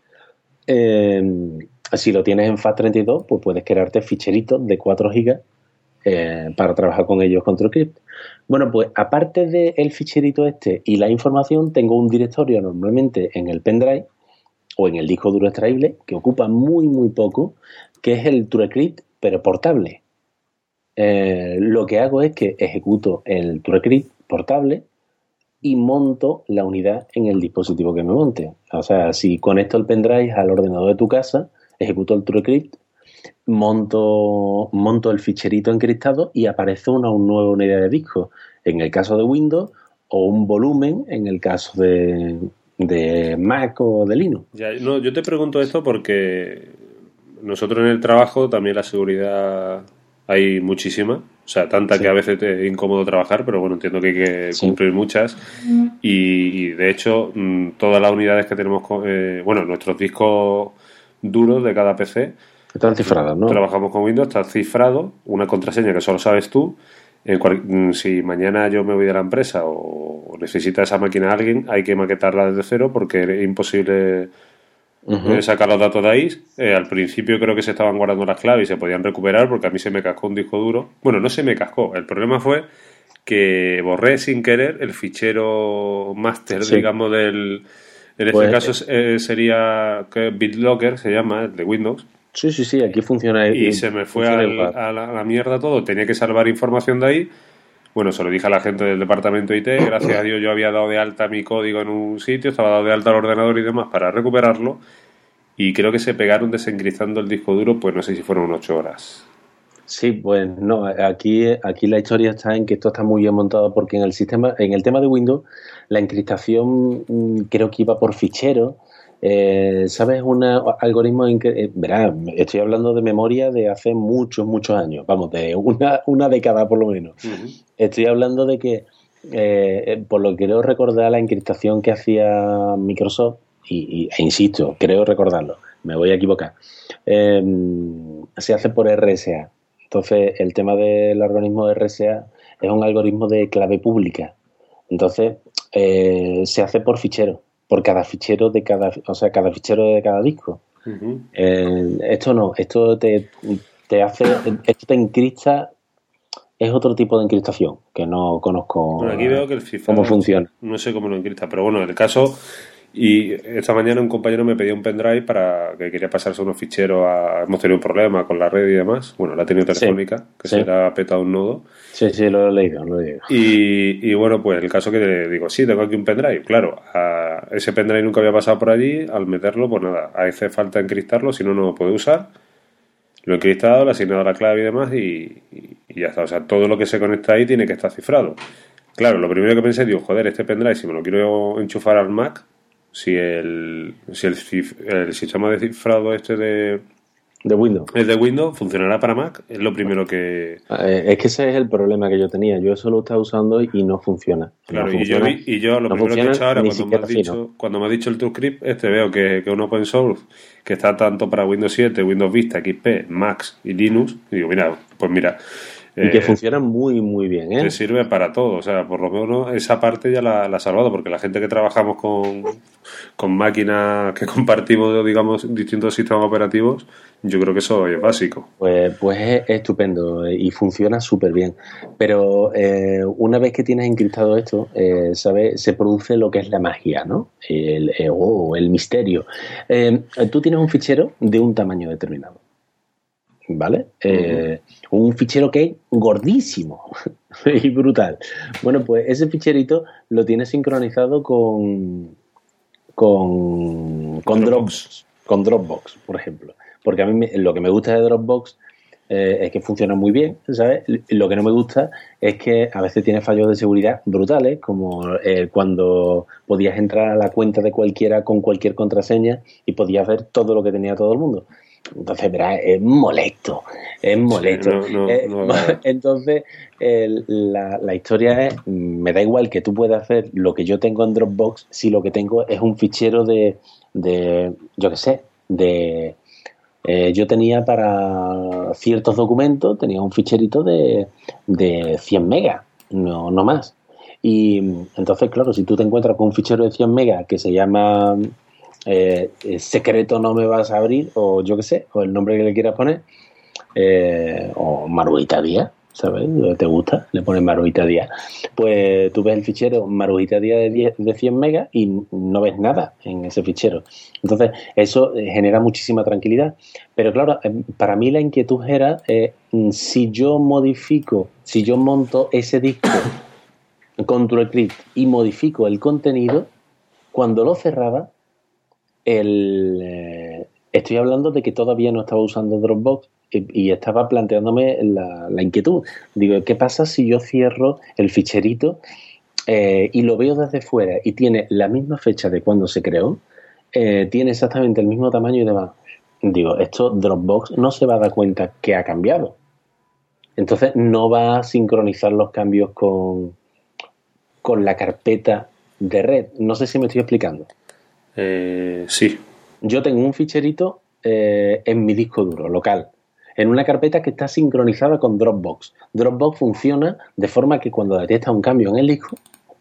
Eh, si lo tienes en FAT treinta y dos, pues puedes crearte ficheritos de cuatro gigas Eh, para trabajar con ellos con TrueCrypt. Bueno, pues aparte del ficherito este y la información, tengo un directorio normalmente en el pendrive o en el disco duro extraíble que ocupa muy muy poco, que es el TrueCrypt pero portable. Eh, lo que hago es que ejecuto el TrueCrypt portable y monto la unidad en el dispositivo que me monte. O sea, si conecto el pendrive al ordenador de tu casa, ejecuto el TrueCrypt, monto monto el ficherito encriptado y aparece una, una nueva unidad de disco en el caso de Windows o un volumen en el caso de, de Mac o de Linux. Ya, no, yo te pregunto esto porque nosotros en el trabajo también la seguridad hay muchísima, o sea, tanta sí. que a veces es incómodo trabajar, pero bueno, entiendo que hay que sí. cumplir muchas y, y de hecho todas las unidades que tenemos, eh, bueno, nuestros discos duros de cada P C están cifrados, ¿no? Trabajamos con Windows, está cifrado, una contraseña que solo sabes tú. En cual, si mañana yo me voy de la empresa o necesita esa máquina alguien, hay que maquetarla desde cero porque es imposible uh-huh. sacar los datos de ahí. Eh, al principio creo que se estaban guardando las claves y se podían recuperar porque a mí se me cascó un disco duro. Bueno, no se me cascó, el problema fue que borré sin querer el fichero master, sí. digamos, del... En pues, este caso eh, sería que BitLocker, se llama, el de Windows. Sí, sí, sí, aquí funciona. Y, y se me fue al, a, la, a la mierda todo. Tenía que salvar información de ahí. Bueno, se lo dije a la gente del departamento I T. Gracias a Dios yo había dado de alta mi código en un sitio, estaba dado de alta el ordenador y demás para recuperarlo. Y creo que se pegaron desencriptando el disco duro, pues no sé si fueron ocho horas. Sí, pues no, aquí, aquí la historia está en que esto está muy bien montado porque en el sistema, en el tema de Windows, la encriptación creo que iba por fichero. Eh, ¿Sabes? Un algoritmo, eh, verá, estoy hablando de memoria de hace muchos, muchos años, vamos, de una, una década por lo menos. Uh-huh. Estoy hablando de que, eh, por lo que quiero recordar, la encriptación que hacía Microsoft y, y, e insisto, creo recordarlo, me voy a equivocar, eh, se hace por R S A. Entonces, el tema del algoritmo de R S A es un algoritmo de clave pública. Entonces, eh, se hace por fichero, por cada fichero de cada, o sea, cada fichero de cada disco. Uh-huh. Eh, esto no, esto te, te hace, esto te encripta, es otro tipo de encriptación que no conozco. Bueno, aquí veo que el cifrado, cómo funciona. No sé cómo lo encripta, pero bueno, en el caso. Y esta mañana un compañero me pedía un pendrive para que quería pasarse unos ficheros a... Hemos tenido un problema con la red y demás. Bueno, la ha tenido Telefónica, sí, que sí. se le ha petado un nodo. Sí, sí, lo he leído, lo he leído. Y, y bueno, pues el caso que le digo, sí, tengo aquí un pendrive. Claro, a ese pendrive nunca había pasado por allí. Al meterlo, pues nada, hace falta encriptarlo, si no, no lo puede usar. Lo he encriptado, le he asignado la clave y demás y, y, y ya está. O sea, todo lo que se conecta ahí tiene que estar cifrado. Claro, lo primero que pensé, digo, joder, este pendrive, si me lo quiero enchufar al Mac... Si el si el, el sistema de cifrado este de de Windows es de Windows, funcionará para Mac, es lo primero que... Eh, es que ese es el problema que yo tenía. Yo eso lo estaba usando y no funciona. Claro, no y, funciona, yo, y yo lo no primero que he hecho ahora, cuando me, has dicho, no. cuando me has dicho el TrueCrypt, este veo que es un open source que está tanto para Windows siete, Windows Vista, X P, Macs y Linux. Y digo, mira, pues mira... Y que eh, funciona muy, muy bien, ¿eh? Te sirve para todo, o sea, por lo menos esa parte ya la, la ha salvado, porque la gente que trabajamos con, con máquinas que compartimos, digamos, distintos sistemas operativos, yo creo que eso es básico. Pues, pues es estupendo y funciona súper bien. Pero eh, una vez que tienes encriptado esto, eh, ¿sabes? Se produce lo que es la magia, ¿no? El, el, oh, el misterio. Eh, tú tienes un fichero de un tamaño determinado. ¿Vale? Uh-huh. Eh, un fichero que es gordísimo y brutal. Bueno, pues ese ficherito lo tienes sincronizado con con, con Dropbox. Con Dropbox, por ejemplo. Porque a mí me, lo que me gusta de Dropbox eh, es que funciona muy bien, ¿sabes? Lo que no me gusta es que a veces tiene fallos de seguridad brutales, como eh, cuando podías entrar a la cuenta de cualquiera con cualquier contraseña y podías ver todo lo que tenía todo el mundo. Entonces, verás, es molesto, es molesto. Sí, no, no, eh, no, no. Entonces, el, la, la historia es, me da igual que tú puedas hacer lo que yo tengo en Dropbox si lo que tengo es un fichero de, de yo qué sé, de... Eh, yo tenía para ciertos documentos, tenía un ficherito de, de cien megas, no, no más. Y entonces, claro, si tú te encuentras con un fichero de cien megas que se llama... Eh, secreto no me vas a abrir, o yo qué sé, o el nombre que le quieras poner, eh, o Marujita Díaz, ¿sabes? ¿Te gusta? Le pones Marujita Díaz. Pues tú ves el fichero Marujita Díaz de, diez, de cien megas y no ves nada en ese fichero. Entonces, eso genera muchísima tranquilidad. Pero claro, para mí la inquietud era eh, si yo modifico, si yo monto ese disco con TrueCrypt y modifico el contenido, cuando lo cerraba, El, eh, estoy hablando de que todavía no estaba usando Dropbox y, y estaba planteándome la, la inquietud. Digo, ¿qué pasa si yo cierro el ficherito eh, y lo veo desde fuera y tiene la misma fecha de cuando se creó? Eh, tiene exactamente el mismo tamaño y demás. Digo, esto Dropbox no se va a dar cuenta que ha cambiado. Entonces no va a sincronizar los cambios con, con la carpeta de red. No sé si me estoy explicando. Eh, sí. Yo tengo un ficherito eh, en mi disco duro local, en una carpeta que está sincronizada con Dropbox. Dropbox funciona de forma que cuando detecta un cambio en el disco,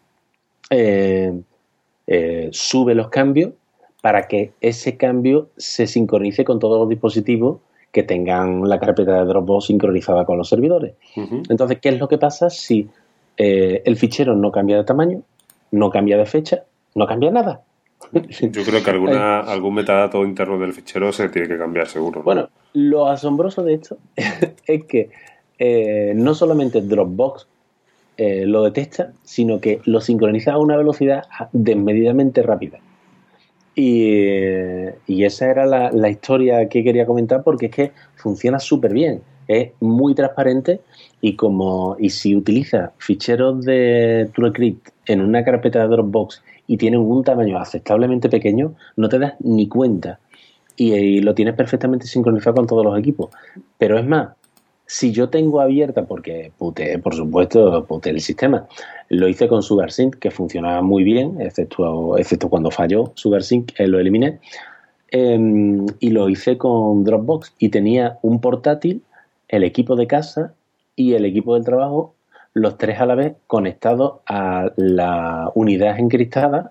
eh, eh, sube los cambios para que ese cambio se sincronice con todos los dispositivos que tengan la carpeta de Dropbox sincronizada con los servidores. Uh-huh. Entonces, ¿qué es lo que pasa si eh, el fichero no cambia de tamaño, no cambia de fecha, no cambia nada? Yo creo que alguna, algún metadato interno del fichero se tiene que cambiar seguro, ¿no? Bueno, lo asombroso de esto es que eh, no solamente Dropbox eh, lo detecta, sino que lo sincroniza a una velocidad desmedidamente rápida. Y, eh, y esa era la, la historia que quería comentar, porque es que funciona súper bien, es muy transparente y como y si utilizas ficheros de TrueCrypt en una carpeta de Dropbox y tienen un tamaño aceptablemente pequeño, no te das ni cuenta y, y lo tienes perfectamente sincronizado con todos los equipos. Pero es más, Si yo tengo abierta, porque puteé, por supuesto, puteé el sistema, lo hice con SugarSync, que funcionaba muy bien, excepto, excepto cuando falló SugarSync, eh, lo eliminé, eh, y lo hice con Dropbox, y tenía un portátil, el equipo de casa y el equipo del trabajo, los tres a la vez conectados a la unidad encriptada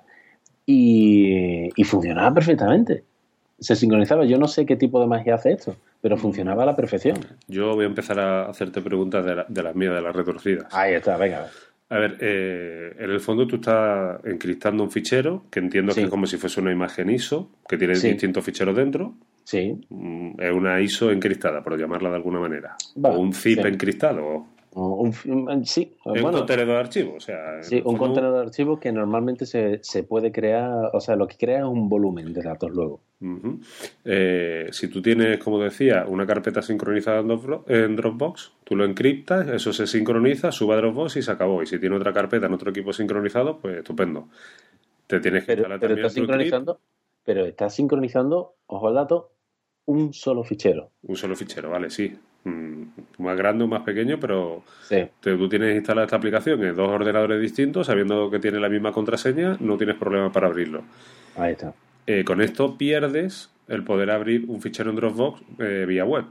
y, y funcionaba perfectamente. Se sincronizaba. Yo no sé qué tipo de magia hace esto, pero funcionaba a la perfección. Yo voy a empezar a hacerte preguntas de, la, de las mías, de las retorcidas. Ahí está, venga. A ver, eh, en el fondo tú estás encriptando un fichero, que entiendo Sí. que es como si fuese una imagen I S O, que tiene Sí. distintos ficheros dentro. Sí. Mm, Es una I S O encriptada, por llamarla de alguna manera. Va, o un zip sí. encriptado. O un- un- sí, Es bueno, un contenedor de archivos. O sea, en sí, el un fondo, contenedor de archivos que normalmente se, se puede crear, o sea, lo que crea es un volumen de datos luego. Ujú. Eh, si tú tienes, como decía, una carpeta sincronizada en Dropbox, en Dropbox, tú lo encriptas, eso se sincroniza, sube a Dropbox y se acabó. Y si tiene otra carpeta en otro equipo sincronizado, pues estupendo. Te tienes que Pero, instalar pero también está el TrueCrypt, sincronizando, pero está sincronizando, ojo al dato, un solo fichero. un solo fichero, vale, sí. Mm, más grande o más pequeño, pero Sí, te- tú tienes instalada esta aplicación en dos ordenadores distintos, sabiendo que tiene la misma contraseña, no tienes problema para abrirlo. ahí está. Eh, con esto pierdes el poder abrir un fichero en Dropbox eh, vía web.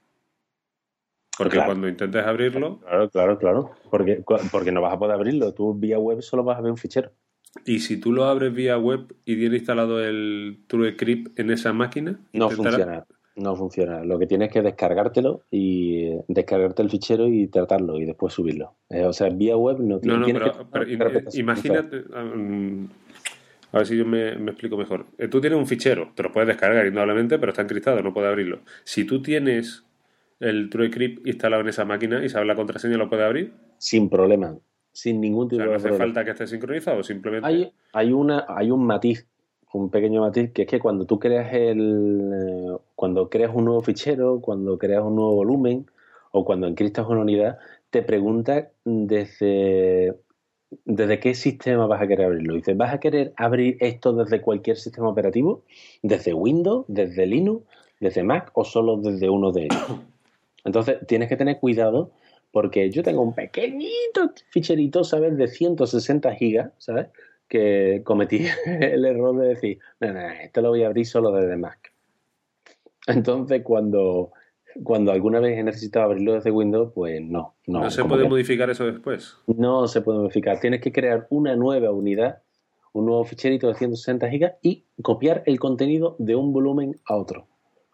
Porque Claro. cuando intentes abrirlo, Claro, claro, claro. Porque, porque no vas a poder abrirlo. Tú vía web solo vas a ver un fichero. y si tú lo abres vía web y tienes instalado el TrueCrypt en esa máquina, No intentará- funciona. No funciona. Lo que tienes que descargártelo y eh, descargarte el fichero y tratarlo y después subirlo. Eh, o sea, vía web no No, tiene. no, tienes pero, que pero tener in- carpeta eh, imagínate. um, A ver si yo me, me explico mejor. Eh, Tú tienes un fichero, te lo puedes descargar indudablemente, pero está encriptado, no puedes abrirlo. Si tú tienes el TrueCrypt instalado en esa máquina y sabes la contraseña, ¿lo puedes abrir? sin problema. Sin ningún O tipo sea, no de hace problema. falta que esté sincronizado, simplemente. Hay, hay, una, hay un matiz, un pequeño matiz, que es que cuando tú creas el. eh, cuando creas un nuevo fichero, cuando creas un nuevo volumen o cuando encriptas una unidad, te pregunta desde. ¿Desde qué sistema vas a querer abrirlo? Dices, ¿vas a querer abrir esto desde cualquier sistema operativo? ¿Desde Windows? ¿Desde Linux? ¿Desde Mac? ¿O solo desde uno de ellos? Entonces, tienes que tener cuidado porque yo tengo un pequeñito ficherito, ¿sabes? De ciento sesenta gigas, ¿sabes? Que cometí el error de decir, no, no, esto lo voy a abrir solo desde Mac. Entonces, cuando, cuando alguna vez he necesitado abrirlo desde Windows, pues no, no, No se como puede que modificar eso después. no se puede modificar. Tienes que crear una nueva unidad, un nuevo ficherito de ciento sesenta gigas y copiar el contenido de un volumen a otro.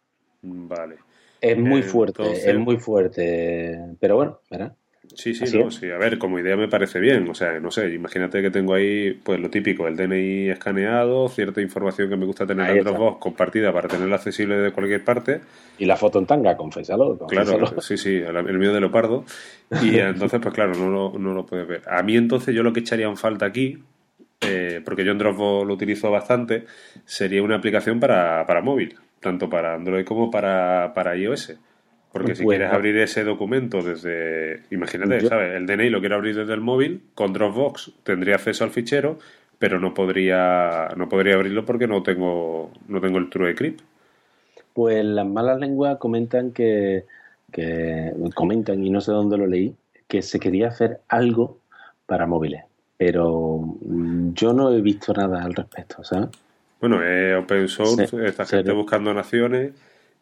Vale. Es muy fuerte, Entonces- es muy fuerte. Pero bueno, ¿verdad? Sí, sí, Así no, es. sí. A ver, como idea me parece bien. O sea, no sé, imagínate que tengo ahí, pues lo típico, el D N I escaneado, cierta información que me gusta tener Ahí en está. Dropbox compartida para tenerla accesible de cualquier parte. Y la foto en tanga, confésalo. confésalo. Claro, sí, sí, el, el mío de leopardo. Y entonces, pues claro, no lo, no lo puedes ver. A mí entonces yo lo que echaría en falta aquí, eh, porque yo en Dropbox lo utilizo bastante, sería una aplicación para, para móvil, tanto para Android como para, para iOS. Porque si Pues quieres no. abrir ese documento desde, imagínate, Yo- ¿sabes? El D N I lo quiero abrir desde el móvil, con Dropbox tendría acceso al fichero, pero no podría, no podría abrirlo porque no tengo, no tengo el TrueCrypt. Pues las malas lenguas comentan que, que comentan, y no sé dónde lo leí, que se quería hacer algo para móviles. Pero mm, yo no he visto nada al respecto, ¿sabes? Bueno, es open source, Sí, esta gente serio. buscando naciones,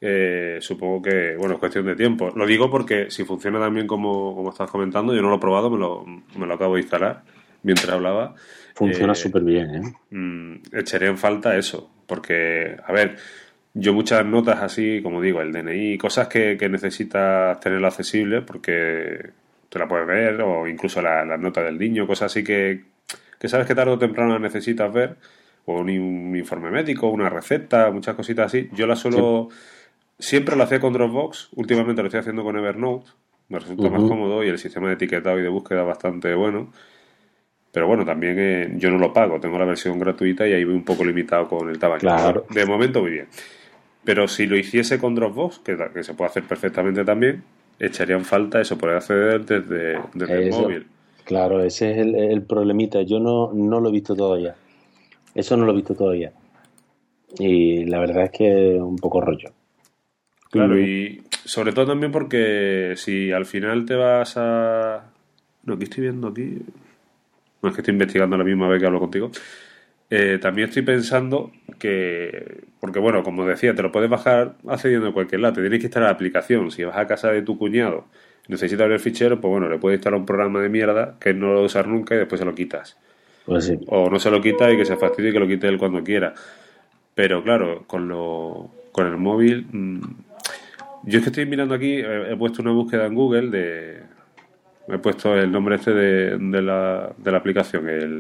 eh, supongo que, bueno, es cuestión de tiempo. Lo digo porque si funciona tan bien como, como estás comentando, yo no lo he probado, me lo, me lo acabo de instalar mientras hablaba. Funciona Eh, súper bien, ¿eh? mm, echaría en falta eso, porque, a ver, yo muchas notas así, como digo, el D N I, cosas que, que necesitas tenerlo accesible porque te la puedes ver, o incluso la, la nota del niño, cosas así que, que sabes que tarde o temprano las necesitas ver, o un, un informe médico, una receta, muchas cositas así. Yo las suelo, siempre lo hacía con Dropbox, últimamente lo estoy haciendo con Evernote, me resulta más Ujú. cómodo y el sistema de etiquetado y de búsqueda bastante bueno. Pero bueno, también eh, yo no lo pago, tengo la versión gratuita y ahí voy un poco limitado con el tamaño. Claro. Bueno, de momento muy bien. Pero si lo hiciese con Dropbox, que, que se puede hacer perfectamente también, echarían falta eso, poder acceder desde, desde el Eso, móvil. claro, ese es el, el problemita. Yo no, no lo he visto todavía. Eso no lo he visto todavía. Y la verdad es que es un poco rollo. Claro, Mm, y sobre todo también porque si al final te vas a... No, aquí estoy viendo aquí... No, es que estoy investigando a la misma vez que hablo contigo. Eh, también estoy pensando que... Porque bueno, como decía, te lo puedes bajar accediendo a cualquier lado. Te tienes que instalar la aplicación. Si vas a casa de tu cuñado, necesitas abrir el fichero, pues bueno, le puedes instalar un programa de mierda que no lo va a usar nunca y después se lo quitas. Pues sí. O no se lo quita y que se fastidie y que lo quite él cuando quiera. Pero claro, con lo con el móvil... Mmm, yo es que estoy mirando aquí, he, he puesto una búsqueda en Google de... He puesto el nombre este de, de, la, de la aplicación, el...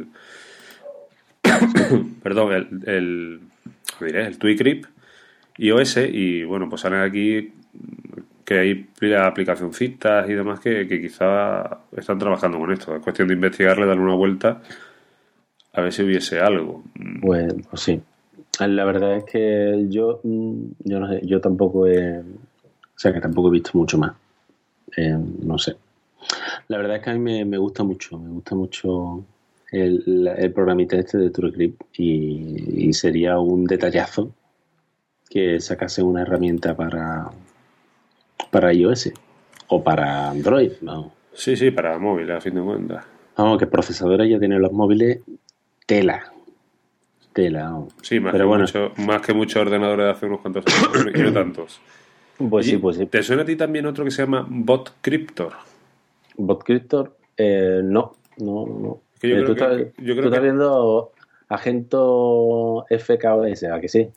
perdón, el... el ¿cómo diré? El TweetGrip iOS, y bueno, pues salen aquí que hay aplicacioncitas y demás que, que quizá están trabajando con esto. Es cuestión de investigarle, darle una vuelta a ver si hubiese algo. Pues, pues sí. La verdad es que yo, yo no sé, yo tampoco he, o sea, que tampoco he visto mucho más. Eh, no sé. La verdad es que a mí me, me gusta mucho, me gusta mucho el, el programita este de TrueCrypt y, y sería un detallazo que sacase una herramienta para, para iOS o para Android, ¿no? Sí, sí, para móviles, a fin de cuentas. Vamos, que procesadores ya tienen los móviles tela. Tela, ¿no? Sí, más, Pero que bueno. mucho, más que muchos ordenadores de hace unos cuantos años y no tantos. Pues y, sí, pues sí. ¿Te suena a ti también otro que se llama BotCryptor? BotCryptor, eh, no, no, no. Que yo eh, creo tú que, estás, que, yo creo tú estás que... viendo Agento F K O S, ¿a que sí?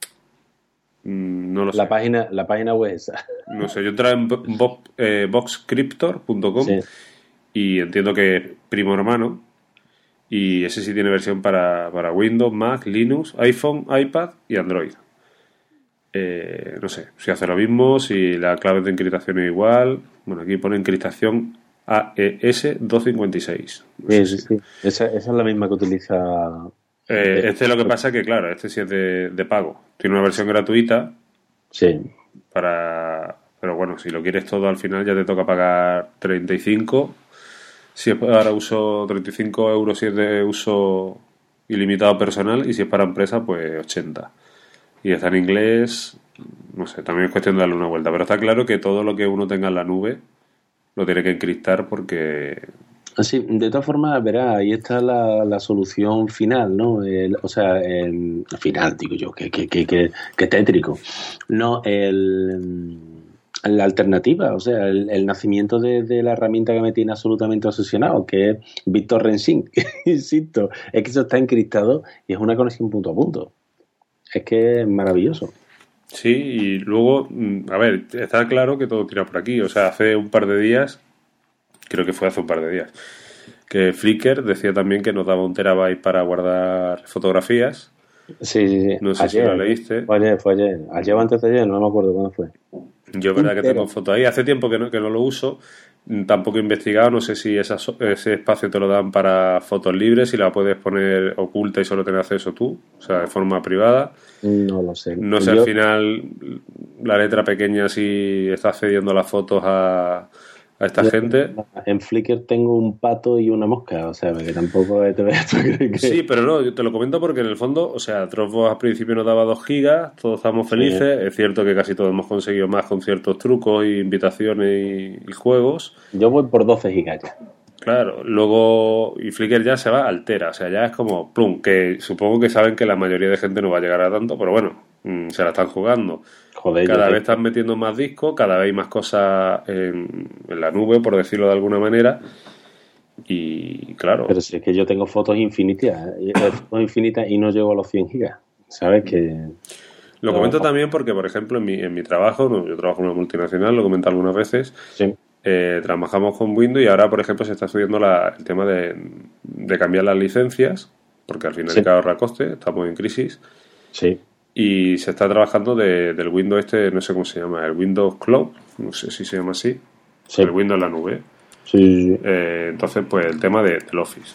Mm, no lo la sé. Página, la página web esa. No sé, yo entraba en bo, eh, boxcryptor punto com, sí, y entiendo que es primo hermano, y ese sí tiene versión para, para Windows, Mac, Linux, iPhone, iPad y Android. Eh, no sé, si hace lo mismo, si la clave de encriptación es igual. Bueno, aquí pone encriptación A E S doscientos cincuenta y seis. No sí, sé sí, si... sí. Esa, esa es la misma que utiliza... Eh, este es lo que pasa que, claro, este sí es de, de pago. Tiene una versión gratuita. Sí. Para... Pero bueno, si lo quieres todo al final ya te toca pagar treinta y cinco. Si es para uso, treinta y cinco euros si es de uso ilimitado personal, y si es para empresa, pues ochenta. Y está en inglés, no sé, también es cuestión de darle una vuelta. Pero está claro que todo lo que uno tenga en la nube lo tiene que encriptar porque... Sí, de todas formas, verá, ahí está la, la solución final, ¿no? El, o sea, el final, digo yo, que, que, que, que, que tétrico. No, el, la alternativa, o sea, el, el nacimiento de, de la herramienta que me tiene absolutamente obsesionado, que es BitTorrent Sync. Insisto, es que eso está encriptado y es una conexión punto a punto. Es que es maravilloso. Sí, y luego, a ver, está claro que todo tira por aquí. O sea, hace un par de días, creo que fue hace un par de días, que Flickr decía también que nos daba un terabyte para guardar fotografías. Sí, sí, sí. No sé ayer, si lo leíste. Fue ayer, fue ayer. Ayer o antes de ayer, no me acuerdo cuándo fue. Yo, verdad que tengo fotos ahí. Hace tiempo que no, que no lo uso. Tampoco he investigado. No sé si esa, ese espacio te lo dan para fotos libres, si la puedes poner oculta y solo tener acceso tú, o sea, de forma privada. No lo sé. No sé, Yo... al final, la letra pequeña, si está cediendo las fotos a, a esta Yo, gente. En Flickr tengo un pato y una mosca, o sea, que tampoco te veas tú que... Sí, pero no, yo te lo comento porque en el fondo, o sea, Dropbox al principio nos daba dos gigas, todos estamos felices. Sí. Es cierto que casi todos hemos conseguido más con ciertos trucos, y invitaciones y, y juegos. Yo voy por doce gigas ya. Claro, luego, y Flickr ya se va altera, o sea, ya es como plum, que supongo que saben que la mayoría de gente no va a llegar a tanto, pero bueno, mmm, se la están jugando. Joder, cada vez te... están metiendo más discos, cada vez hay más cosas en, en la nube, por decirlo de alguna manera, y claro. Pero si es que yo tengo fotos infinitas, ¿eh? fotos infinitas y no llego a los cien gigas, ¿sabes? Que... Lo comento no. también porque, por ejemplo, en mi, en mi trabajo, no, yo trabajo en una multinacional, lo comento algunas veces. Sí. Eh, trabajamos con Windows y ahora, por ejemplo, se está estudiando la, el tema de, de cambiar las licencias, porque al final sí. hay que ahorrar coste, estamos en crisis. Sí. Y se está trabajando de, del Windows este, no sé cómo se llama, el Windows Cloud, no sé si se llama así, sí. el Windows en la nube. Sí, sí, sí. Eh, entonces, pues el tema de, del Office.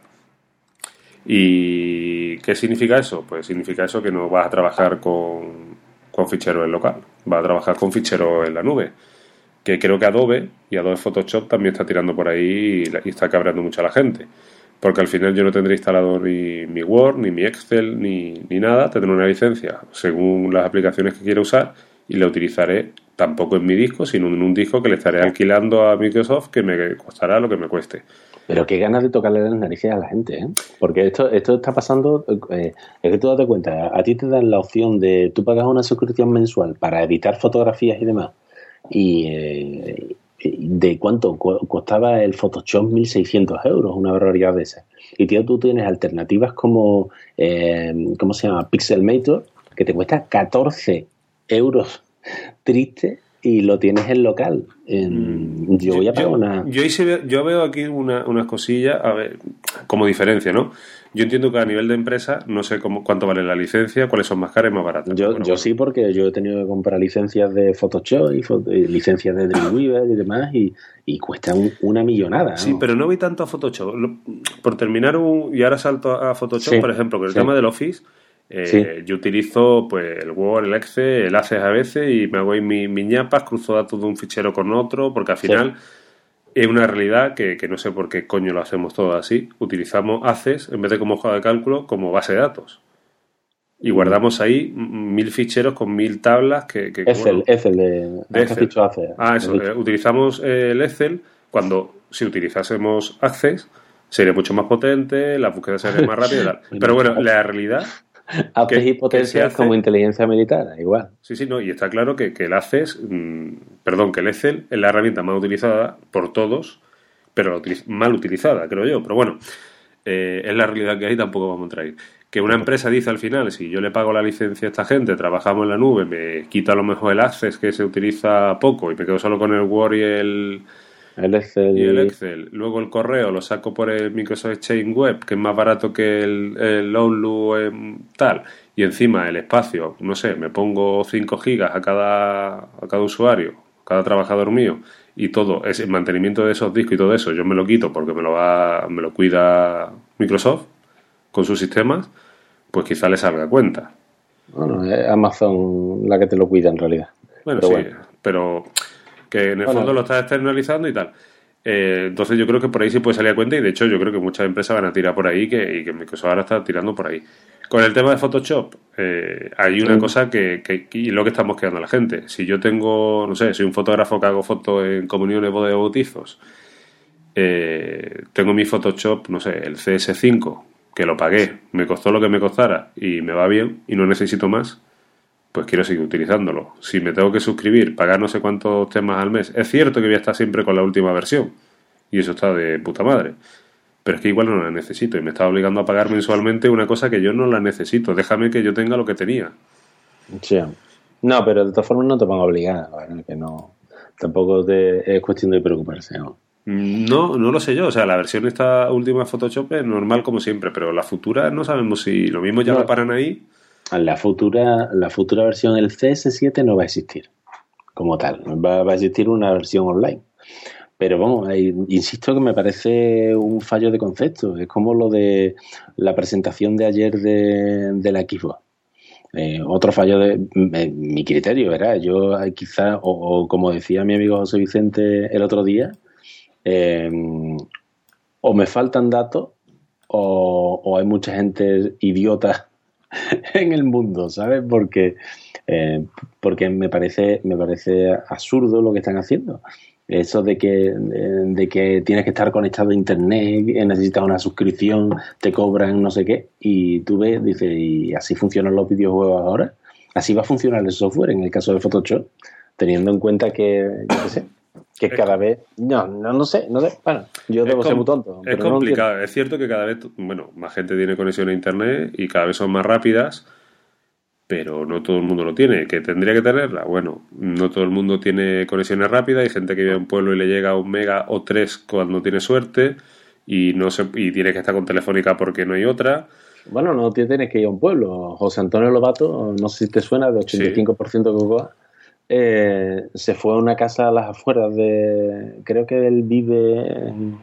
¿Y qué significa eso? Pues significa eso que no vas a trabajar con, con ficheros en local, vas a trabajar con ficheros en la nube. Que creo que Adobe y Adobe Photoshop también está tirando por ahí y, y está cabreando mucho a la gente. Porque al final yo no tendré instalado ni mi Word, ni mi Excel, ni, ni nada. Tendré una licencia según las aplicaciones que quiera usar y la utilizaré tampoco en mi disco, sino en un disco que le estaré alquilando a Microsoft, que me costará lo que me cueste. Pero qué ganas de tocarle las narices a la gente, ¿eh? Porque esto esto está pasando, eh, es que tú date cuenta, a ti te dan la opción de, tú pagas una suscripción mensual para editar fotografías y demás, y eh, ¿de cuánto costaba el Photoshop? mil seiscientos euros, una barbaridad de esas. Y tío, tú tienes alternativas como, eh, ¿cómo se llama? Pixelmator, que te cuesta catorce euros triste y lo tienes en local. En, yo voy a pagar yo, una... Yo, yo, yo veo aquí una, unas cosillas, a ver, como diferencia, ¿no? Yo entiendo que a nivel de empresa, no sé cómo, cuánto vale la licencia, cuáles son más caras y más baratas. Yo, bueno, yo bueno. sí, porque yo he tenido que comprar licencias de Photoshop y, foto, y licencias de Dreamweaver y demás, y, y cuestan una millonada, ¿no? Sí, pero no voy tanto a Photoshop. Por terminar, un, y ahora salto a Photoshop, sí, por ejemplo, con el sí. tema del Office, eh, sí. yo utilizo pues el Word, el Excel, el Access a veces, y me hago ahí mis mi ñapas, cruzo datos de un fichero con otro, porque al final... Sí. Es una realidad que, que no sé por qué coño lo hacemos todo así. Utilizamos Access, en vez de como hoja de cálculo, como base de datos. Y guardamos ahí mil ficheros con mil tablas que... que Excel, bueno, Excel de, de Excel. Access. Ah, eso. Eh, utilizamos eh, el Excel cuando, si utilizásemos Access, sería mucho más potente, la búsqueda sería más rápida y tal. Pero bueno, la realidad... Access y potencia hace... como inteligencia militar, igual. Sí, sí, no, y está claro que, que el Access, mmm, perdón, que el Excel es la herramienta más utilizada por todos, pero utiliz- mal utilizada, creo yo. Pero bueno, eh, es la realidad que hay, tampoco vamos a entrar ahí. Que una empresa dice al final, si yo le pago la licencia a esta gente, trabajamos en la nube, me quita a lo mejor el Access que se utiliza poco y me quedo solo con el Word y el... El Excel. Y el Excel. Luego el correo lo saco por el Microsoft Exchange Web, que es más barato que el, el Outlook eh, tal. Y encima el espacio, no sé, me pongo cinco gigas a cada, a cada usuario, a cada trabajador mío. Y todo, ese mantenimiento de esos discos y todo eso, yo me lo quito porque me lo va, me lo cuida Microsoft con sus sistemas, pues quizá le salga a cuenta. Bueno, es Amazon la que te lo cuida en realidad. Bueno, pero sí, bueno. pero... que en el bueno, fondo lo estás externalizando y tal. Eh, entonces yo creo que por ahí sí puede salir a cuenta y de hecho yo creo que muchas empresas van a tirar por ahí que, y que Microsoft ahora está tirando por ahí. Con el tema de Photoshop, eh, hay una sí. cosa que, que, que y lo que estamos quedando a la gente. Si yo tengo, no sé, soy un fotógrafo que hago fotos en comuniones, bodas y bautizos, eh, tengo mi Photoshop, no sé, el C S cinco, que lo pagué, me costó lo que me costara y me va bien y no necesito más, pues quiero seguir utilizándolo. Si me tengo que suscribir, pagar no sé cuántos temas al mes, es cierto que voy a estar siempre con la última versión y eso está de puta madre, pero es que igual no la necesito y me está obligando a pagar mensualmente una cosa que yo no la necesito. Déjame que yo tenga lo que tenía. Sí. No, pero de todas formas no te van a obligar, ¿vale? Que no, tampoco te, es cuestión de preocuparse, ¿no? No, no lo sé yo. O sea, la versión esta última de Photoshop es normal como siempre, pero la futura no sabemos si lo mismo ya no. Lo paran ahí. La futura, la futura versión, el C S siete, no va a existir como tal. Va, va a existir una versión online. Pero vamos, eh, insisto que me parece un fallo de concepto. Es como lo de la presentación de ayer de, de la Xbox. Eh, otro fallo de eh, mi criterio, ¿verdad? Yo quizás, o, o como decía mi amigo José Vicente el otro día, eh, o me faltan datos o, o hay mucha gente idiota en el mundo, ¿sabes? Porque eh, porque me parece me parece absurdo lo que están haciendo. Eso de que de, de que tienes que estar conectado a internet, necesitas una suscripción, te cobran no sé qué, y tú ves, dices, ¿y así funcionan los videojuegos ahora? ¿Así va a funcionar el software en el caso de Photoshop? Teniendo en cuenta que, yo qué sé, que es cada vez... No, no, no sé, no sé. Bueno, yo debo ser muy tonto. Es complicado. No es cierto que cada vez, bueno, más gente tiene conexión a internet y cada vez son más rápidas, pero no todo el mundo lo tiene. ¿Que tendría que tenerla? Bueno, no todo el mundo tiene conexiones rápidas. Hay gente que vive en un pueblo y le llega a un mega o tres cuando tiene suerte y no se, y tiene que estar con Telefónica porque no hay otra. Bueno, no tienes que ir a un pueblo. José Antonio Lobato, no sé si te suena, de ochenta y cinco por ciento de Cocoa, eh, se fue a una casa a las afueras de... Creo que él vive en...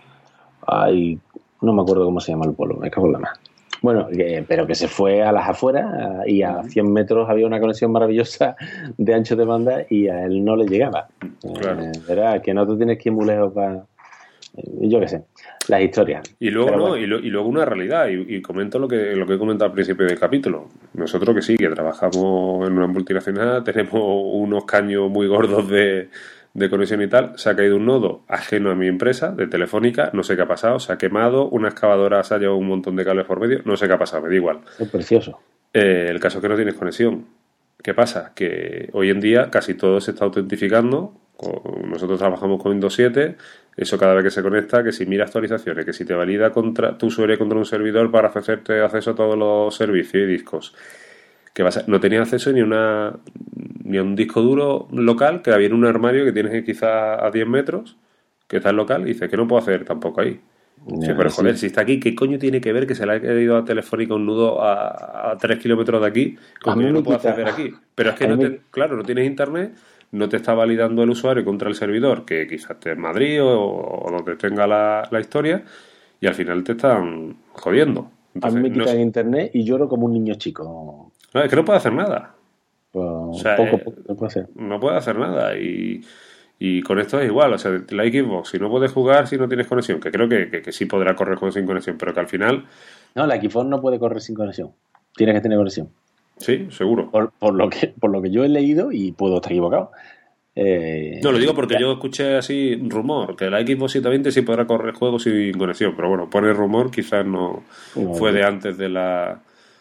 Ay, no me acuerdo cómo se llama el pueblo, me cago en la más. Bueno, que, pero que se fue a las afueras y a cien metros había una conexión maravillosa de ancho de banda y a él no le llegaba. Claro. Eh, ¿verdad? Que no te tienes que ir muy lejos para... yo qué sé, las historias. Y luego Pero no, bueno. y, lo- y luego una realidad, y, y comento lo que, lo que he comentado al principio del capítulo. Nosotros que sí, que trabajamos en una multinacional, tenemos unos caños muy gordos de, de conexión y tal. Se ha caído un nodo ajeno a mi empresa, de Telefónica, no sé qué ha pasado, se ha quemado, una excavadora se ha llevado un montón de cables por medio, no sé qué ha pasado, me da igual. Es precioso. Eh, el caso es que no tienes conexión. ¿Qué pasa? Que hoy en día casi todo se está autentificando. Con- Nosotros trabajamos con Windows siete. Eso cada vez que se conecta, que si mira actualizaciones, que si te valida contra tu usuario contra un servidor para ofrecerte acceso a todos los servicios y discos. Que vas a- no tenía acceso ni una ni a un disco duro local que había en un armario que tienes quizá a diez metros, que está en local, y dices que no puedo hacer tampoco ahí. Sí, Ya, pero joder, sí. si está aquí, ¿qué coño tiene que ver que se le ha ido a Telefónica un nudo a, a tres kilómetros de aquí con A que mí yo me no puedo quita. acceder aquí? Pero es que A mí no me, te, claro, no tienes internet, no te está validando el usuario contra el servidor, que quizás esté en Madrid o, o donde tenga la, la historia, y al final te están jodiendo. a mí Entonces, me no, quitan es- internet y lloro como un niño chico. no, es que no puede hacer nada. O Pues, sea, poco a eh, poco se puede hacer. no puede hacer nada. Y, y con esto es igual. O sea, la Xbox, si no puedes jugar si no tienes conexión, que creo que, que, que sí podrá correr juegos sin conexión, pero que al final, No, la Xbox no puede correr sin conexión. Tiene que tener conexión. sí, seguro. Por, por lo que, por lo que yo he leído, y puedo estar equivocado. No, lo digo eh, porque la- yo escuché así rumor, que la Xbox setecientos veinte sí podrá correr juegos sin conexión, pero bueno, pone rumor, quizás no no, fue yo- de antes de la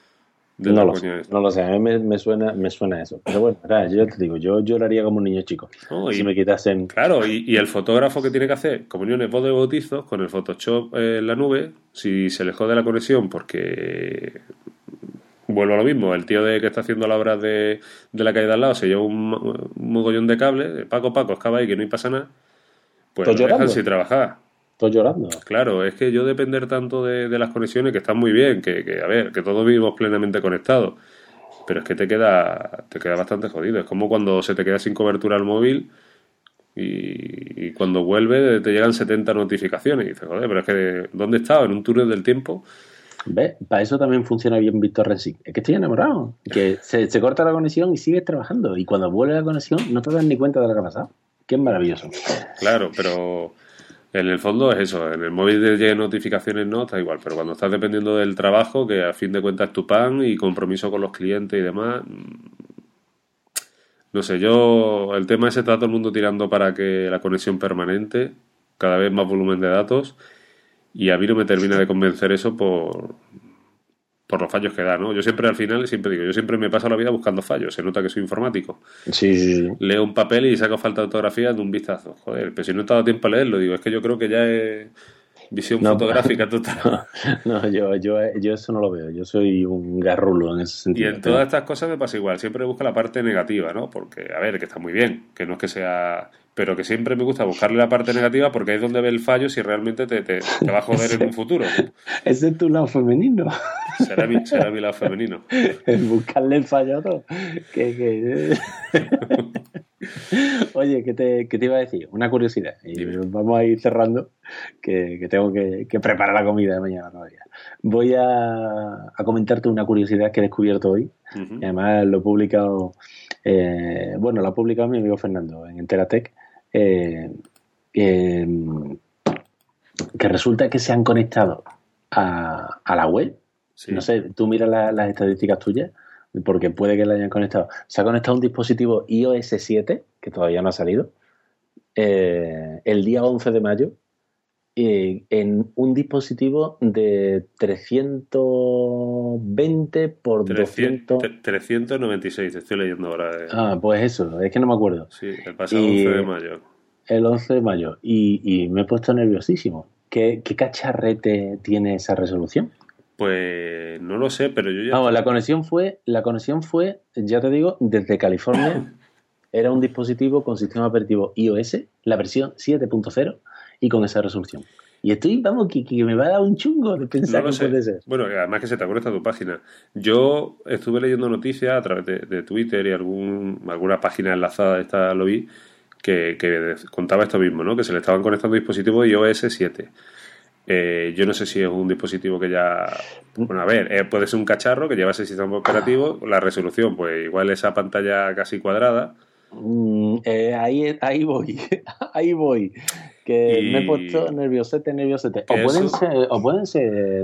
de no la lo sé, coña esta. no lo sé. A mí me, me suena, me suena eso. Pero bueno, nada, yo te digo, yo lloraría como un niño chico. ¿No? Si Y me quitasen. claro, y, y el fotógrafo que tiene que hacer comuniones, voz de bautizos con el Photoshop eh, en la nube, si se le jode la conexión porque vuelvo a lo mismo, el tío de que está haciendo la obra de, de la calle de al lado se lleva un, un mogollón de cables, Paco, Paco, excava ahí que no hay pasa nada, pues Estoy lo dejan llorando, sin trabajar. estoy llorando. Claro, es que yo depender tanto de, de las conexiones que están muy bien, que, que, a ver, que todos vivimos plenamente conectados, pero es que te queda, te queda bastante jodido. Es como cuando se te queda sin cobertura el móvil y, y cuando vuelve te llegan setenta notificaciones y dices, joder, pero es que ¿dónde he estado? ¿En un túnel del tiempo? ¿Ves? Para eso también funciona bien Víctor Renzi. Es que estoy enamorado. Que se, se corta la conexión y sigues trabajando. Y cuando vuelve la conexión no te das ni cuenta de lo que ha pasado. Qué maravilloso. Claro, pero en el fondo es eso. En el móvil te lleguen notificaciones no, está igual, pero cuando estás dependiendo del trabajo, que a fin de cuentas es tu pan y compromiso con los clientes y demás, no sé, yo, el tema ese está todo el mundo tirando para que la conexión permanente, cada vez más volumen de datos, y a mí no me termina de convencer eso por, por los fallos que da, ¿no? Yo siempre al final, siempre digo, yo siempre me paso la vida buscando fallos, se nota que soy informático. Sí, sí, sí. Leo un papel y saco falta de ortografía de un vistazo. Joder, pero si no he dado tiempo a leerlo, digo, es que yo creo que ya es visión No, fotográfica total. no, yo, yo, yo eso no lo veo. Yo soy un garrulo en ese Y sentido. en todas estas cosas me pasa igual, siempre busco la parte negativa, ¿no? Porque, a ver, que está muy bien, que no es que sea... Pero que siempre me gusta buscarle la parte negativa porque ahí es donde ve el fallo si realmente te, te, te va a joder en un futuro. Ese es tu lado femenino. Será mi, será mi lado femenino. El buscarle el fallo a todo. Que, que... Oye, ¿qué te, ¿qué te iba a decir? Una curiosidad. Y Dime. vamos a ir cerrando, que, que tengo que, que preparar la comida de mañana todavía. Voy a, a comentarte una curiosidad que he descubierto hoy. Ujú. Y además lo he publicado, eh, bueno, lo ha publicado mi amigo Fernando en Enteratec. Eh, eh, que resulta que se han conectado a, a la web. Sí. No sé, tú miras la- las estadísticas tuyas, porque puede que la hayan conectado. Se ha conectado un dispositivo i O S siete, que todavía no ha salido, eh, el día once de mayo, eh, en un dispositivo de trescientos veinte por trescientos, doscientos. trescientos noventa y seis, estoy leyendo ahora. eh. Ah, pues eso, es que no me acuerdo. Sí, el pasado Y- once de mayo. El once de mayo. Y, y me he puesto nerviosísimo. ¿Qué, qué cacharrete tiene esa resolución? Pues no lo sé, pero yo ya... Vamos, la conexión fue, la conexión fue, ya te digo, desde California. Era un dispositivo con sistema operativo iOS, la versión siete punto cero, y con esa resolución. Y estoy, vamos, que, que me va a dar un chungo de pensar No lo que sé. puede ser. Bueno, además que se te conecta a tu página. Yo estuve leyendo noticias a través de, de Twitter y algún, alguna página enlazada, esta lo vi, que, que contaba esto mismo, ¿no? Que se le estaban conectando dispositivos iOS siete. Eh, yo no sé si es un dispositivo que ya... Bueno, a ver, eh, puede ser un cacharro que lleva ese sistema operativo, la resolución, pues igual esa pantalla casi cuadrada, Mm, eh, ahí, ahí voy, ahí voy. Que Y me he puesto nerviosete, nerviosete. O que pueden eso ser, o pueden ser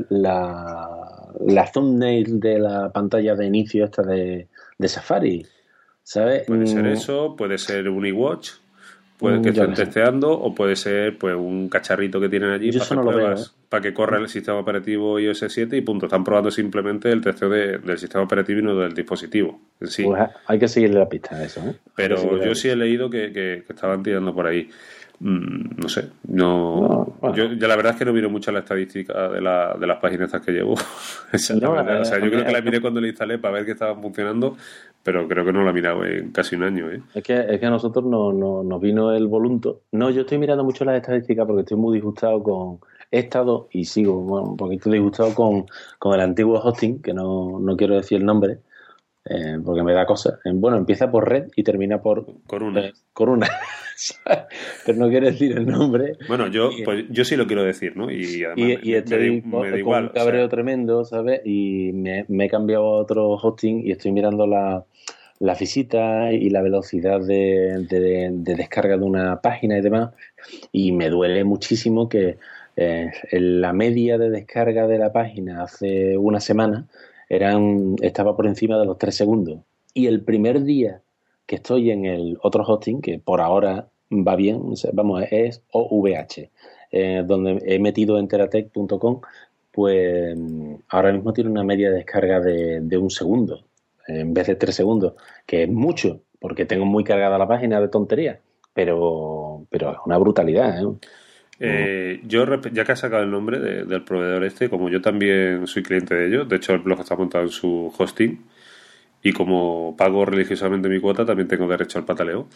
la, la thumbnail de la pantalla de inicio esta de, de Safari, ¿sabes? puede ser Mm, eso, puede ser un iWatch, puede que mm, yo estén qué sé. testeando, o puede ser pues un cacharrito que tienen allí Yo para eso hacer no lo veo, ¿eh? pruebas, para que corra el sistema operativo iOS siete y punto. Están probando simplemente el testeo de- del sistema operativo y no del dispositivo en sí. Pues ha- hay que seguirle la pista a eso, ¿eh? Hay que Pero seguirle la yo sí he pista. leído que, que- que estaban tirando por ahí. Mm, no sé, no. No, bueno. Yo, yo la verdad es que no miro mucho la estadística de, la, de las páginas estas que llevo. Esa es la No, verdad. O eh, sea, a yo mí, creo que es la que, miré cuando la instalé para ver que estaban funcionando, pero creo que no la he mirado en casi un año, ¿eh? es que, es que a nosotros no, no- nos vino el volunto. No, yo estoy mirando mucho las estadísticas porque estoy muy disgustado con... He estado y sigo bueno, un poquito disgustado con, con el antiguo hosting, que no, no quiero decir el nombre, eh, porque me da cosa. Eh, Bueno, empieza por red y termina por Con una. eh, Corona, ¿sabes? Pero no quiero decir el nombre. Bueno, yo, Y, pues, yo sí lo quiero decir, ¿no? Y además me, y- y me- me da, estoy co- me da con un igual. O sea, cabreo tremendo, ¿sabes? Y me, me he cambiado a otro hosting y estoy mirando la, la visita y la velocidad de, de- de descarga de una página y demás. Y me duele muchísimo que eh, en la media de descarga de la página hace una semana eran, estaba por encima de los tres segundos. Y el primer día que estoy en el otro hosting, que por ahora va bien, o sea, vamos, es O V H, eh, donde he metido enteratec punto com, pues ahora mismo tiene una media de descarga de, de un segundo, en vez de tres segundos, que es mucho, porque tengo muy cargada la página de tonterías, pero, pero es una brutalidad, ¿eh? No. Eh, yo, respe- ya que has sacado el nombre de- del proveedor este, como yo también soy cliente de ellos, de hecho el blog está montado en su hosting y como pago religiosamente mi cuota, también tengo derecho al pataleo.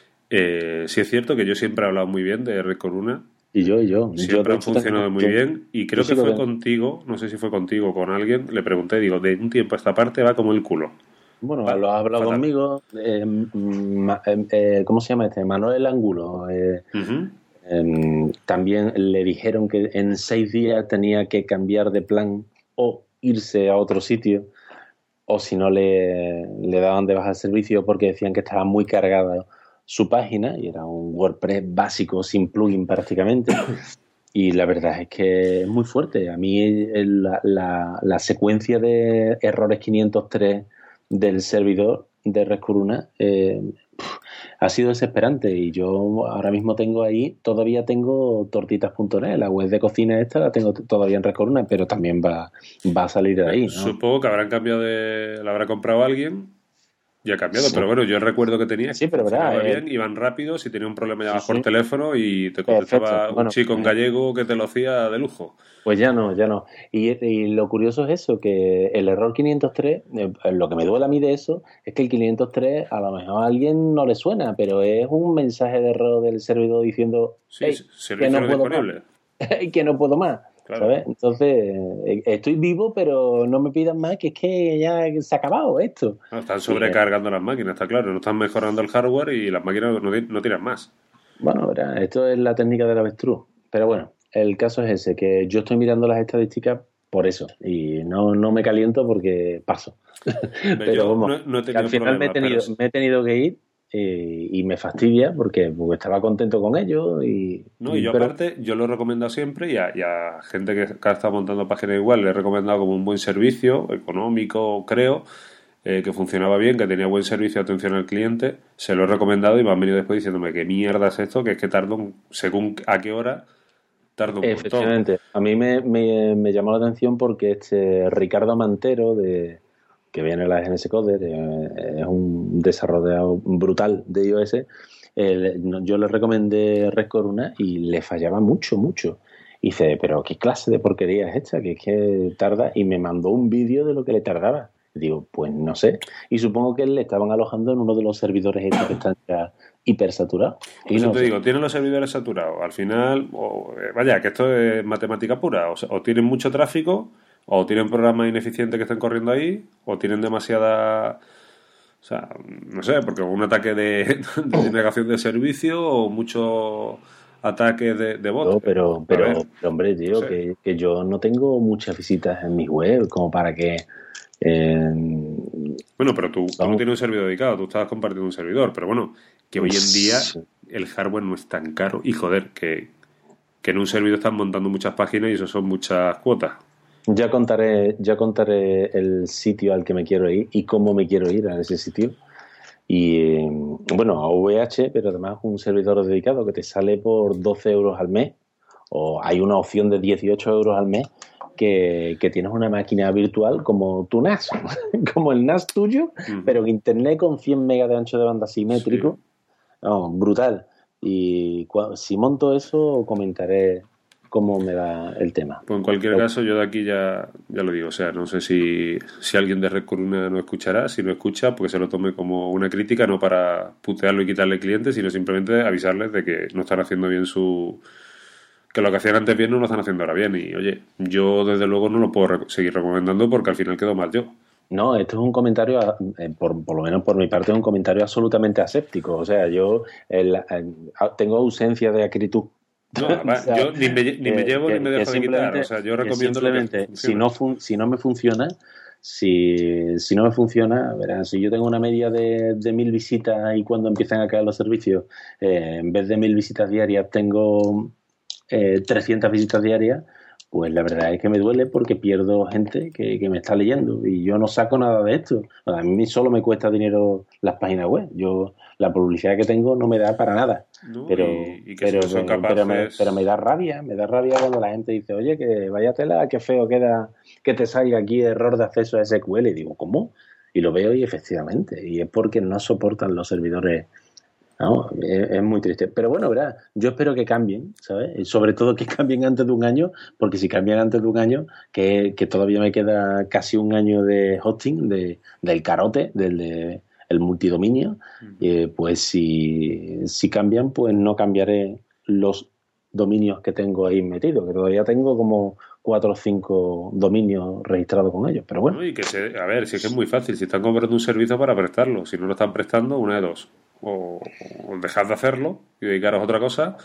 Eh, sí es cierto que yo siempre he hablado muy bien de Red Corona, Y yo, y yo, yo siempre de han hecho tengo, funcionado muy yo, bien y yo creo que sigo fue de, contigo, no sé si fue contigo o con alguien, le pregunté, digo, de un tiempo a esta parte va como el culo, bueno, va lo has hablado fatal. conmigo, eh, ma- eh, eh, ¿cómo se llama este? Manuel Angulo, eh, Ujú. eh, también le dijeron que en seis días tenía que cambiar de plan o irse a otro sitio, o si no le, le daban de baja el servicio porque decían que estaba muy cargada su página y era un WordPress básico sin plugin prácticamente. Y la verdad es que es muy fuerte. A mí el- la, la- la secuencia de errores quinientos tres del servidor de Red Corona eh, pf, ha sido desesperante. Y yo ahora mismo tengo ahí, todavía tengo tortitas punto net, la web de cocina esta la tengo t- todavía en Red Corona, pero también va, va a salir de Eh, ahí, ¿no? Supongo que habrán cambiado de, la habrá comprado alguien y ha cambiado, Sí, pero bueno, yo el recuerdo que tenía es que sí, pero verá, funcionaba eh, bien, iban rápido, si tenía un problema sí, llamabas por sí, teléfono y te perfecto. contestaba un Bueno, chico en pues gallego que te lo hacía de lujo. Pues ya no, ya no. Y, y lo curioso es eso, que el error quinientos tres, eh, lo que me duele a mí de eso, es que el quinientos tres a lo mejor a alguien no le suena, pero es un mensaje de error del servidor diciendo, Sí, hey, s- que servicio no no puedo más, disponible. que no puedo más, Claro. ¿sabes? Entonces, eh, estoy vivo, pero no me pidan más, que es que ya se ha acabado esto. No, están Y, eh, sobrecargando las máquinas, está claro. No están mejorando el hardware y las máquinas no, ti- no tiran más. Bueno, verá, esto es la técnica del avestruz. Pero bueno, el caso es ese, que yo estoy mirando las estadísticas por eso. Y no, no me caliento porque paso. Hombre, Pero yo vamos, no, no he que al tenido final me he problemas, pero tenido, s- me he tenido que ir eh, y me fastidia porque, porque estaba contento con ello. Y, no, y yo pero aparte, yo lo he recomendado siempre y a, y a gente que, que ha estado montando páginas igual, le he recomendado como un buen servicio, económico, creo, eh, que funcionaba bien, que tenía buen servicio de atención al cliente. Se lo he recomendado y me han venido después diciéndome qué mierda es esto, que es que tardo, un- según a qué hora, tarda un montón. efectivamente, a mí me, me- me llamó la atención porque este Ricardo Mantero, de, que viene de la G N S Coder, eh, es un desarrollador brutal de iOS. El- no- yo le recomendé Red Corona y le fallaba mucho, mucho. Y dice, pero ¿qué clase de porquería es esta? Que es que tarda. Y me mandó un vídeo de lo que le tardaba. Y digo, pues no sé. Y supongo que le estaban alojando en uno de los servidores estos que están ya hipersaturados. Por Y eso no te sé. digo, tienen los servidores saturados. Al final, o, eh, vaya, que esto es matemática pura. O, sea, o tienen mucho tráfico, o tienen programas ineficientes que estén corriendo ahí, o tienen demasiada. O sea, no sé, porque un ataque de, de negación de servicio o muchos ataques de, de bot. Yo, pero, A pero, ver, pero, hombre, no tío, sé. que, que yo no tengo muchas visitas en mi web como para que eh, Bueno, pero tú, tú no tienes un servidor dedicado, tú estabas compartiendo un servidor, pero bueno, que hoy en día el hardware no es tan caro y joder, que, que en un servidor están montando muchas páginas y eso son muchas cuotas. Ya contaré, ya contaré el sitio al que me quiero ir y cómo me quiero ir a ese sitio. Y bueno, a V H, pero además un servidor dedicado que te sale por doce euros al mes, o hay una opción de dieciocho euros al mes, que, que tienes una máquina virtual como tu N A S, como el N A S tuyo, uh-huh. pero en internet con cien megas de ancho de banda simétrico, sí. oh, brutal. Y si monto eso, comentaré cómo me va el tema. Pues en cualquier pero, caso, yo de aquí ya, ya lo digo, o sea, no sé si, si alguien de Red Corona no escuchará, si no escucha, porque se lo tome como una crítica, no para putearlo y quitarle clientes, sino simplemente avisarles de que no están haciendo bien su... que lo que hacían antes bien no lo están haciendo ahora bien. Y oye, yo desde luego no lo puedo re- seguir recomendando porque al final quedo mal yo. No, esto es un comentario, eh, por, por lo menos por mi parte, es un comentario absolutamente aséptico. O sea, yo el, el, tengo ausencia de acritud. No, o sea, yo ni me, ni me llevo que, ni me dejo de quitar. O sea, yo recomiendo simplemente, que si no, fun, si no me funciona, si, si no me funciona, verás, si yo tengo una media de, de mil visitas y cuando empiezan a caer los servicios, eh, en vez de mil visitas diarias tengo eh, trescientas visitas diarias, pues la verdad es que me duele porque pierdo gente que, que me está leyendo y yo no saco nada de esto. A mí solo me cuesta dinero las páginas web. Yo la publicidad que tengo no me da para nada. No, pero, y, y que pero, si no son pero, capaces... pero, me, pero me da rabia, me da rabia cuando la gente dice, oye, que vaya tela, qué feo queda que te salga aquí error de acceso a S Q L. Y digo, ¿cómo? Y lo veo y efectivamente. Y es porque no soportan los servidores. No, es, es muy triste. Pero bueno, verás, yo espero que cambien, ¿sabes? Y sobre todo que cambien antes de un año, porque si cambian antes de un año, que, que todavía me queda casi un año de hosting, de, del carote, del de, el multidominio, uh-huh. eh, pues si, si cambian, pues no cambiaré los dominios que tengo ahí metidos, que todavía tengo como cuatro o cinco dominios registrados con ellos, pero bueno. No, y que se, a ver, si es que es muy fácil, si están comprando un servicio para prestarlo, si no lo están prestando, una de dos. O, o dejad de hacerlo y dedicaros a otra cosa,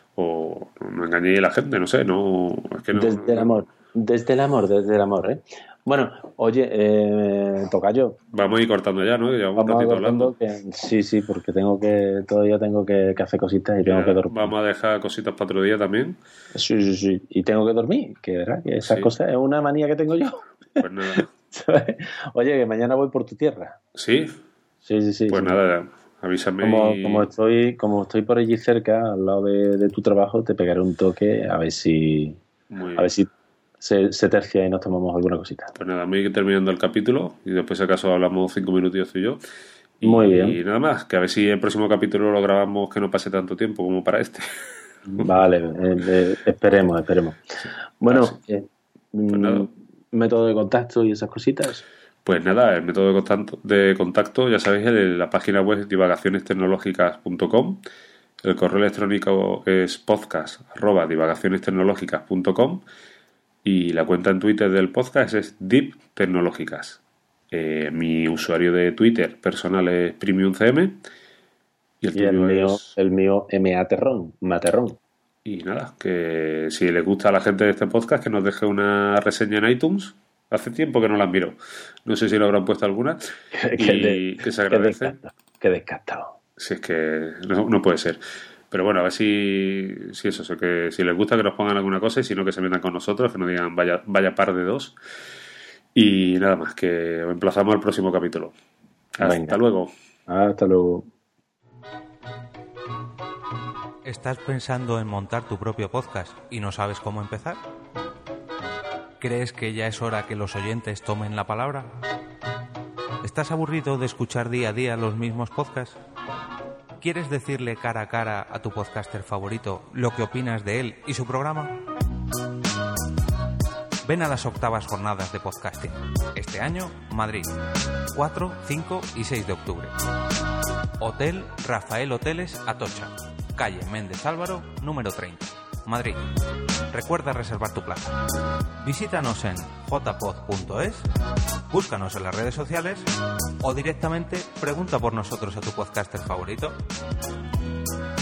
o no engañéis a la gente, no sé, no es que no, desde no, el amor, desde el amor, desde el amor, ¿eh? Bueno, oye, eh, tocayo. Vamos a ir cortando ya, ¿no? Llevamos un ratito hablando. Que, sí, sí, porque tengo que, todavía tengo que, que hacer cositas y tengo Mira, que dormir. Vamos a dejar cositas para otro día también. Sí, sí, sí. Y tengo que dormir, que verdad, que esas sí. cosas es una manía que tengo yo. Pues nada. Oye, que mañana voy por tu tierra. ¿Sí? Sí, sí, sí. Pues sí. nada, avísame. Como, y... como estoy, como estoy por allí cerca, al lado de, de tu trabajo, te pegaré un toque a ver si, Muy a ver si se, se tercia y nos tomamos alguna cosita. Pues nada, me voy terminando el capítulo y después si acaso hablamos cinco minutos tú y yo. Y, Muy bien. Y nada más, que a ver si el próximo capítulo lo grabamos que no pase tanto tiempo como para este. Vale, eh, eh, esperemos, esperemos. Bueno, ah, sí. eh, pues nada. Método de contacto y esas cositas. Pues nada, el método de contacto, de contacto ya sabéis, en la página web es divagaciones tecnológicas punto com, el correo electrónico es podcast arroba divagaciones tecnológicas punto com y la cuenta en Twitter del podcast es divtecnológicas. Eh, mi usuario de Twitter personal es premiumcm y el, y el mío es... el mío materrón, materrón. Y nada, que si les gusta a la gente de este podcast que nos deje una reseña en iTunes. Hace tiempo que no las miro. No sé si lo habrán puesto alguna. Y que se agradece. Qué descastado. Si es que no, no puede ser. Pero bueno, a ver si, si eso, o que si les gusta que nos pongan alguna cosa y si no que se metan con nosotros, que nos digan vaya, vaya par de dos. Y nada más, que emplazamos al próximo capítulo. Hasta Venga. luego. Hasta luego. ¿Estás pensando en montar tu propio podcast y no sabes cómo empezar? ¿Crees que ya es hora que los oyentes tomen la palabra? ¿Estás aburrido de escuchar día a día los mismos podcasts? ¿Quieres decirle cara a cara a tu podcaster favorito lo que opinas de él y su programa? Ven a las octavas jornadas de podcasting. Este año, Madrid. cuatro, cinco y seis de octubre. Hotel Rafael Hoteles Atocha. Calle Méndez Álvaro, número treinta. Madrid. Recuerda reservar tu plaza. Visítanos en j pod punto es, búscanos en las redes sociales o directamente pregunta por nosotros a tu podcaster favorito.